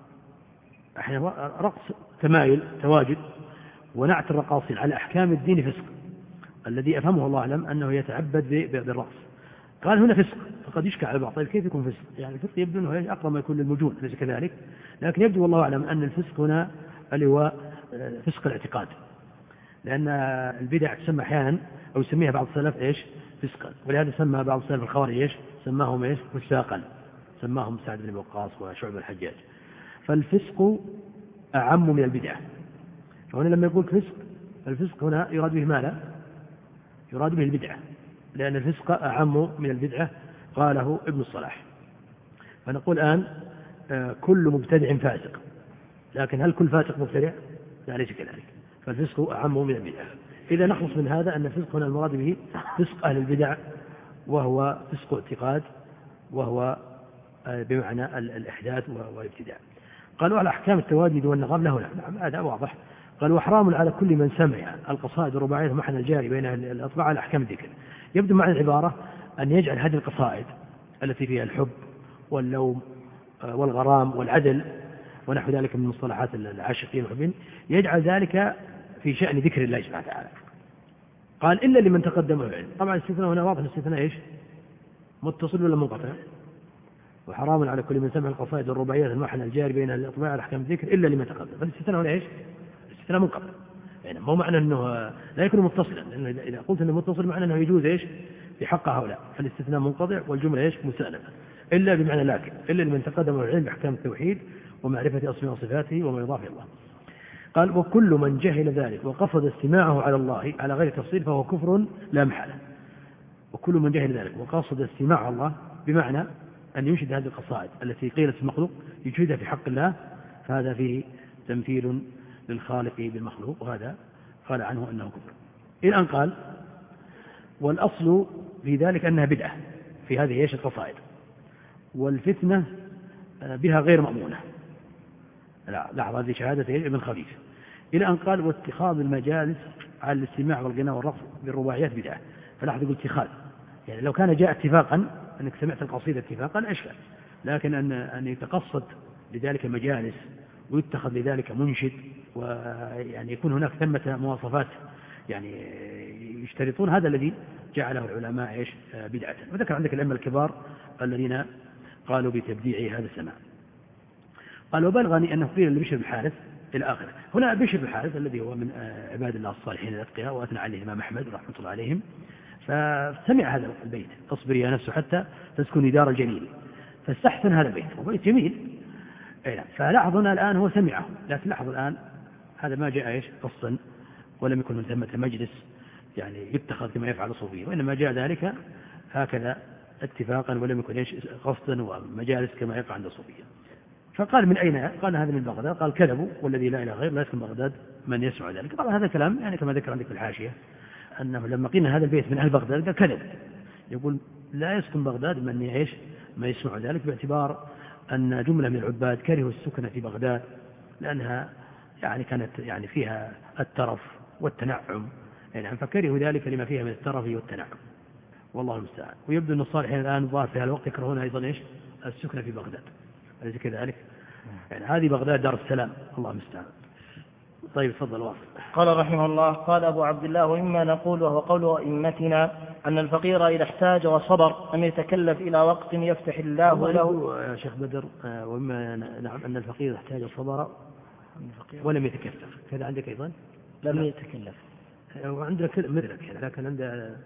احنا رقص تمايل تواجد، ونعت الرقاصين على أحكام الدين فسق، الذي أفهمه الله أعلم أنه يتعبد بالرقص. قال هنا فسق، فقد يشكى على بعض. طيب كيف يكون فسق؟ يعني الفسق يبدو أنه أقرب ما يكون للمجون، ليس كذلك؟ لكن يبدو والله أعلم أن الفسق هنا اللي هو فسق الاعتقاد، لأن البدع تسمى أحيانا أو يسميها بعض السلف إيش؟ فسقا. ولهذا سمى بعض السلف الخوارج إيش؟ سماهم إيش؟ فساقا، سماهم سعد بن وقاص وشعب الحجاج. فالفسق أعم من البدعة. فهنا لما يقول فسق، الفسق هنا يراد به ماذا؟ يراد به البدعة، لأن الفسق أعم من البدعة، قاله ابن الصلاح. فنقول الآن كل مبتدع فاسق، لكن هل كل فاسق مبتدع؟ لا، ليس كذلك. فالفسق أعم من البدعة. إذا نخلص من هذا أن الفسق هنا المراد به فسق أهل البدع، وهو فسق اعتقاد، وهو بمعنى الإحداث والابتداع. قالوا على أحكام التواجد والنغام له نعم، هذا واضح. قال: وحرام على كل من سمع القصائد الرباعية محن الجاري بين الأطباع على أحكام الذكر. يبدو معنى العبارة أن يجعل هذه القصائد التي فيها الحب واللوم والغرام والعدل ونحو ذلك من مصطلحات العاشقين والمحبين، يجعل ذلك في شأن ذكر الله سبحانه وتعالى. قال إلا لمن تقدمه العلم. طبعا الاستثناء هنا واضح، الاستثناء إيش؟ متصل ولا منقطع؟ وحرام على كل من سمع القصائد والرباعيات المحنى الجاري بين الإطباع على أحكام الذكر إلا لمن تقدم. فالاستثناء هنا إيش؟ الاستثناء منقطع، يعني مو معنى أنه لا يكون متصلا، لأنه إذا قلت أنه متصل معنى أنه يجوز إيش؟ في حق هؤلاء. فالاستثناء منقطع والجملة إيش؟ مستأنفة. إلا بمعنى لكن، إلا لمن تقدم العلم بأحكام التوحيد ومعرفة أسماء وصفاته وما يضاف إلى الله. قال وكل من جهل ذلك وقصد استماعه على الله على غير تفصيل فهو كفر لا محالة. وكل من جهل ذلك وقصد استماع على الله بمعنى أن ينشد هذه القصائد التي قيلت المخلوق يجهدها في حق الله، فهذا فيه تمثيل للخالق بالمخلوق، وهذا قال عنه أنه كفر. إلى أن قال والأصل في ذلك أنها بدعة في هذه إيش القصائد، والفتنة بها غير مأمونة. لاحظ هذه شهادة ابن خفيف. إلى أن قال واتخاذ المجالس على الاستماع والغناء والرقص بالرباعيات بدعة. فلاحظ يقول اتخاذ، يعني لو كان جاء اتفاقا أنك سمعت القصيدة اتفاقا أشكال، لكن أن يتقصد لذلك مجالس ويتخذ لذلك منشد، ويعني يكون هناك ثمة مواصفات يعني يشترطون، هذا الذي جعله العلماء إيش بدعة. وذكر عندك الأئمة الكبار الذين قالوا بتبديع هذا السماع. قال وبلغني أنه قيل لبشر بن الحارث إلى آخره. هنا بشر بن الحارث الذي هو من عباد الله الصالحين الأتقياء وأثنى عليه الإمام أحمد رحمة الله عليهم، فسمع هذا البيت اصبر يا نفس حتى تسكني دار الجليل، فاستحسن هذا البيت وبيت جميل. فلاحظنا الآن هو سمعه، لكن لاحظ الآن هذا ما جاء إيش قصا، ولم يكن من ثمة مجلس يعني يتخذ كما يفعل الصوفية، وإنما جاء ذلك هكذا اتفاقا ولم يكن إيش قصدا ومجالس كما يقع عند الصوفية. فقال من أين؟ قال هذا من بغداد. قال كذبوا والذي لا إله غير لا يسكن بغداد من يسمع ذلك. طبعا هذا كلام يعني كما ذكر عندك في الحاشية أنه لما قلنا هذا البيت من أهل بغداد قال كذب، يقول لا يسكن بغداد من يعيش ما يسمع ذلك، باعتبار أن جملة من العباد كرهوا السكن في بغداد لأنها يعني كانت يعني فيها الترف والتنعم، يعني فكرهوا ذلك لما فيها من الترف والتنعم، والله المستعان. ويبدو أن الصالحين الآن ظاهر في هذا الوقت يكرهون أيضا إيش السكن في بغداد، أليس كذلك؟ يعني هذه بغداد دار السلام، الله المستعان. طيب تفضل واصل. قال رحمه الله قال أبو عبد الله وإما نقول وهو قول أئمتنا أن الفقير إذا احتاج وصبر أن يتكلف إلى وقت يفتح الله له. يا شيخ بدر وإما نعم أن الفقير احتاج وصبر ولم يتكلف، كذا عندك أيضا لم يتكلف، وعندك مثلك يعني، لكن عند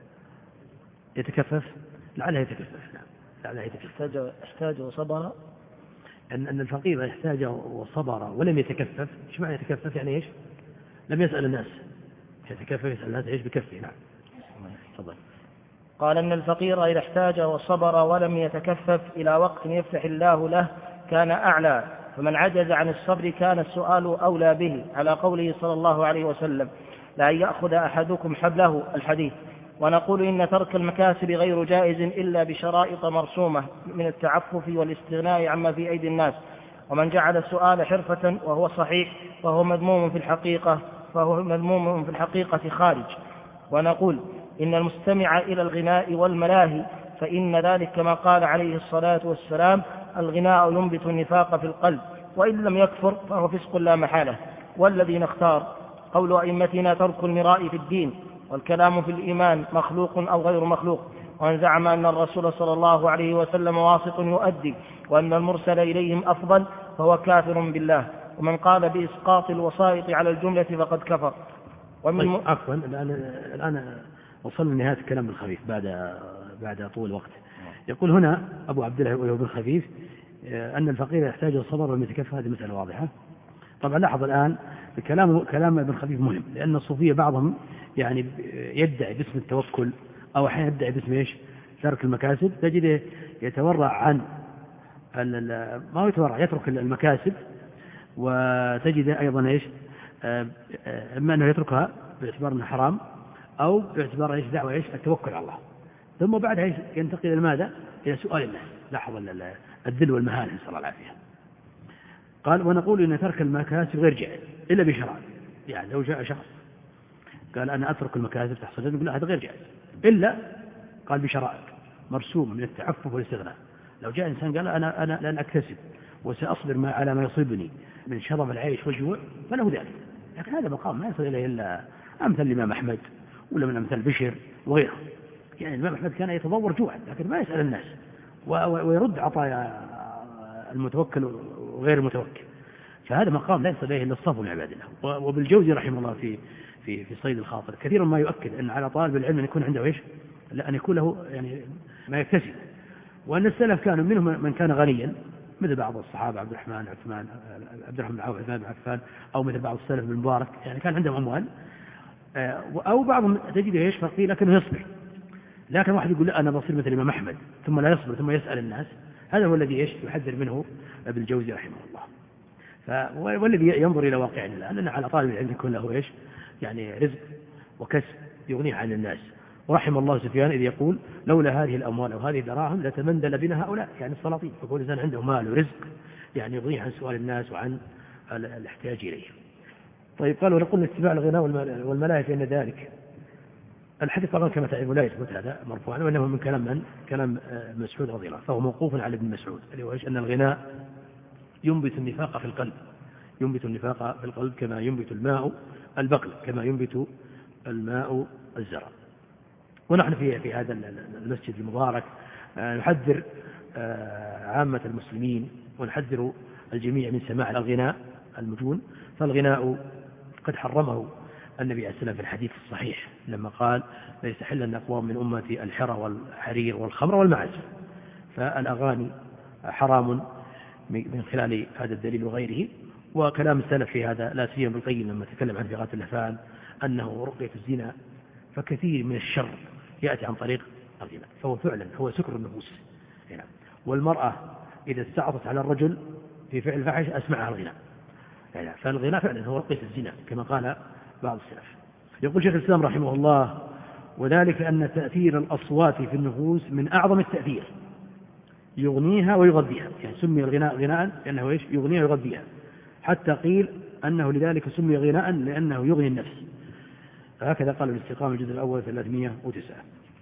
يتكفف لعله يتكفف. نعم لعله يتكفف. احتاج وصبر أن الفقير يحتاج وصبر ولم يتكفف. إيش معنى يتكفف؟ يعني إيش؟ لم يسأل الناس، يتكفف يسأل الناس إيش بكفه. نعم تفضل. قال أن الفقير إذا احتاج وصبر ولم يتكفف إلى وقت يفتح الله له كان أعلى، فمن عجز عن الصبر كان السؤال أولى به، على قوله صلى الله عليه وسلم لا يأخذ أحدكم حبله الحديث. ونقول إن ترك المكاسب غير جائز إلا بشرائط مرسومة من التعفف والاستغناء عما في أيدي الناس. ومن جعل السؤال حرفة وهو صحيح فهو مذموم في الحقيقة خارج. ونقول إن المستمع إلى الغناء والملاهي فإن ذلك كما قال عليه الصلاة والسلام الغناء ينبت النفاق في القلب، وإن لم يكفر فهو فسق لا محالة. والذي نختار قول أئمتنا ترك المراء في الدين والكلام في الإيمان مخلوق أو غير مخلوق. ومن زعم أن الرسول صلى الله عليه وسلم واسط يؤدي وأن المرسل إليهم أفضل فهو كافر بالله. ومن قال بإسقاط الوسائط على الجملة فقد كفر. طيب عفوا الآن وصلنا لنهاية الكلام الخفيف بعد طول وقت. يقول هنا أبو عبد الله وهو بالخفيف أن الفقير يحتاج الصبر والمتكفف، هذه مسألة واضحة. طبعا لاحظ الآن كلام ابن خفيف مهم، لأن الصوفية بعضهم يعني يدعي باسم التوكل أو أحيانا يدعي باسم إيش ترك المكاسب، تجده يتورع عن ما هو يتورع، يترك المكاسب، وتجده أيضا إيش إما أنه يتركها باعتبار أنها حرام أو باعتبار إيش دعوة إيش التوكل على الله، ثم بعدها ينتقل إلى ماذا؟ إلى سؤال الناس. لاحظ الذل والمهانة نسأل الله العافية. قال ونقول إن ترك المكاسب غير جائز إلا بشرائط. يعني لو جاء شخص قال أنا أترك المكاسب تحصل نقول لا هذا غير جائز إلا قال بشرائط مرسومة من التعفف والاستغناء. لو جاء إنسان قال أنا لن أكتسب وسأصبر على ما يصيبني من شرف العيش والجوع فله ذلك، لكن هذا مقام ما يصل إليه إلا أمثل الإمام أحمد ولا من أمثال بشر وغيره. يعني الإمام أحمد كان يتضور جوعا لكن ما يسأل الناس ويرد عطايا المتوكل وغير المتوكل، فهذا مقام لا يصل إليه إلا الصف من عباد الله. وبالجوزي رحمه الله في صيد الخاطر كثيرا ما يؤكد أن على طالب العلم أن يكون عنده إيش؟ لا، أن يكون له يعني ما يكتسب، وأن السلف كانوا منهم من كان غنيا مثل بعض الصحابة عبد الرحمن بن عوف عثمان بن عفان، أو مثل بعض السلف بن مبارك يعني كان عندهم أموال، أو بعضهم تجده إيش فقير لكنه يصبر. لكن واحد يقول لا أنا بصير مثل الإمام أحمد ثم لا يصبر ثم يسأل الناس، هذا هو الذي إيش يحذر منه ابن الجوزي رحمه الله. والذي ينظر إلى واقعنا الآن أن على طالب العلم يكون له إيش يعني رزق وكسب يغنيه عن الناس. ورحم الله سفيان إذ يقول لولا هذه الأموال أو هذه الدراهم لتمندل بنا هؤلاء، يعني السلاطين. فكل إنسان عنده مال ورزق يعني يغنيه عن سؤال الناس وعن الاحتياج إليه. طيب قال ونقول اتباع الغناء والملاهي فإن ذلك الحديث طبعا كما تعلمون لا يثبت هذا مرفوعا، وإنه من كلام مسعود رضي الله، فهو موقوف على ابن مسعود اللي هو أن الغناء ينبت النفاق في القلب، ينبت النفاق في القلب كما ينبت الماء البقل، كما ينبت الماء الزرع. ونحن في هذا المسجد المبارك نحذر عامة المسلمين ونحذر الجميع من سماع الغناء المجون، فالغناء قد حرمه النبي عليه السلام في الحديث الصحيح لما قال لا يستحلن أقوام من أمتي الحرى والحرير والخمر والمعازف. فالأغاني حرام من خلال هذا الدليل وغيره. وكلام السلف في هذا لا سيما ابن القيم لما تكلم عن إغاثة اللهفان أنه رقية الزنا، فكثير من الشر يأتي عن طريق الغناء، فهو فعلا هو سكر النفوس. والمرأة إذا استعطت على الرجل في فعل الفاحش أسمعها الغناء، فالغناء فعلا هو رقية الزنا كما قال بعض السلف. يقول شيخ الإسلام رحمه الله وذلك أن تأثير الأصوات في النفوس من أعظم التأثير يغنيها ويغذيها، يعني سمي الغناء غناء لأنه إيش يغنيها ويغذيها، حتى قيل أنه لذلك سمي غناء لأنه يغني النفس. هكذا قال الاستقامة الجزء الأول 309.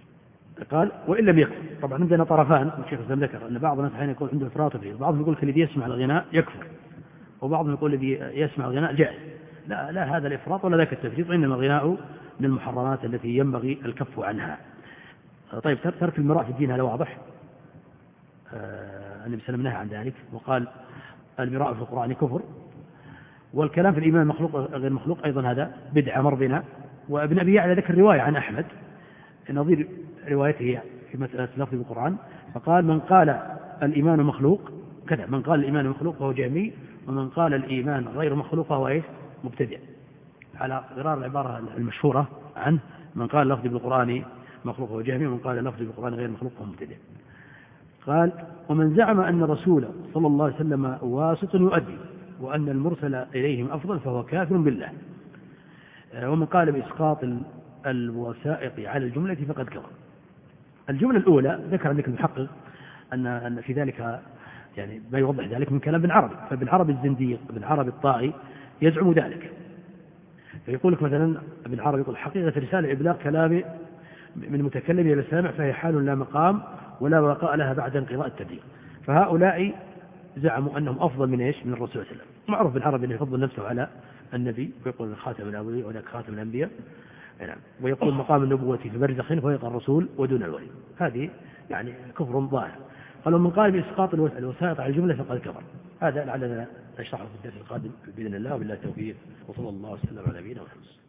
قال وإن لم يكن، طبعا عندنا طرفان، الشيخ الإسلام ذكر أن بعض الناس حين يكون عنده إفراط فيه، بعضهم يقول الذي يسمع الغناء يكفر، وبعضهم يقول الذي يسمع الغناء جائز. لا هذا الإفراط ولا ذاك التفريط، وإنما الغناء من المحرمات التي ينبغي الكف عنها. طيب ترك المراء في الدين هذا واضح، النبي صلى الله عليه وسلم نهى عن ذلك وقال المراء في القرآن كفر، والكلام في الإيمان مخلوق غير مخلوق أيضا هذا بدعة مر بنا. وابن أبي يعلى ذكر رواية عن أحمد نظير روايته في مسألة لفظ القرآن، فقال من قال الإيمان مخلوق كذا، من قال الإيمان مخلوق فهو جهمي، ومن قال الإيمان غير مخلوق فهو إيش مبتدع، على غرار العبارة المشهورة عنه من قال لفظ بالقرآن مخلوق فهو جهمي، ومن قال لفظ بالقرآن غير مخلوق فهو مبتدع. قال ومن زعم أن الرسول صلى الله عليه وسلم واسط يؤدي وأن المرسل إليهم أفضل فهو كافر بالله. ومن قال بإسقاط الوسائط على الجملة فقد كفر. الجملة الأولى ذكر عندك المحقق أن في ذلك يعني ما يوضح ذلك من كلام ابن عربي، فابن عربي الزنديق ابن عربي الطائي يزعم ذلك، فيقول لك مثلا ابن عربي يقول حقيقة الرسالة إبلاغ كلام من متكلم إلى السامع، فهي حال لا مقام ولا بقاء لها بعد انقضاء التبليغ. فهؤلاء زعموا أنهم أفضل من إيش من الرسول صلى الله عليه وسلم. معروف ابن عربي أنه يفضل نفسه على النبي ويقول خاتم الأولين وذاك خاتم الأنبياء، ويقول مقام النبوة في برزخ فوق الرسول ودون الولي. هذه يعني كفر ظاهر. قالوا من قال بإسقاط الوسائط على الجملة فقد كفر. هذا لعلنا نشرحه في الدرس القادم بإذن الله، وبالله التوفيق، وصلى الله وسلم على نبينا محمد.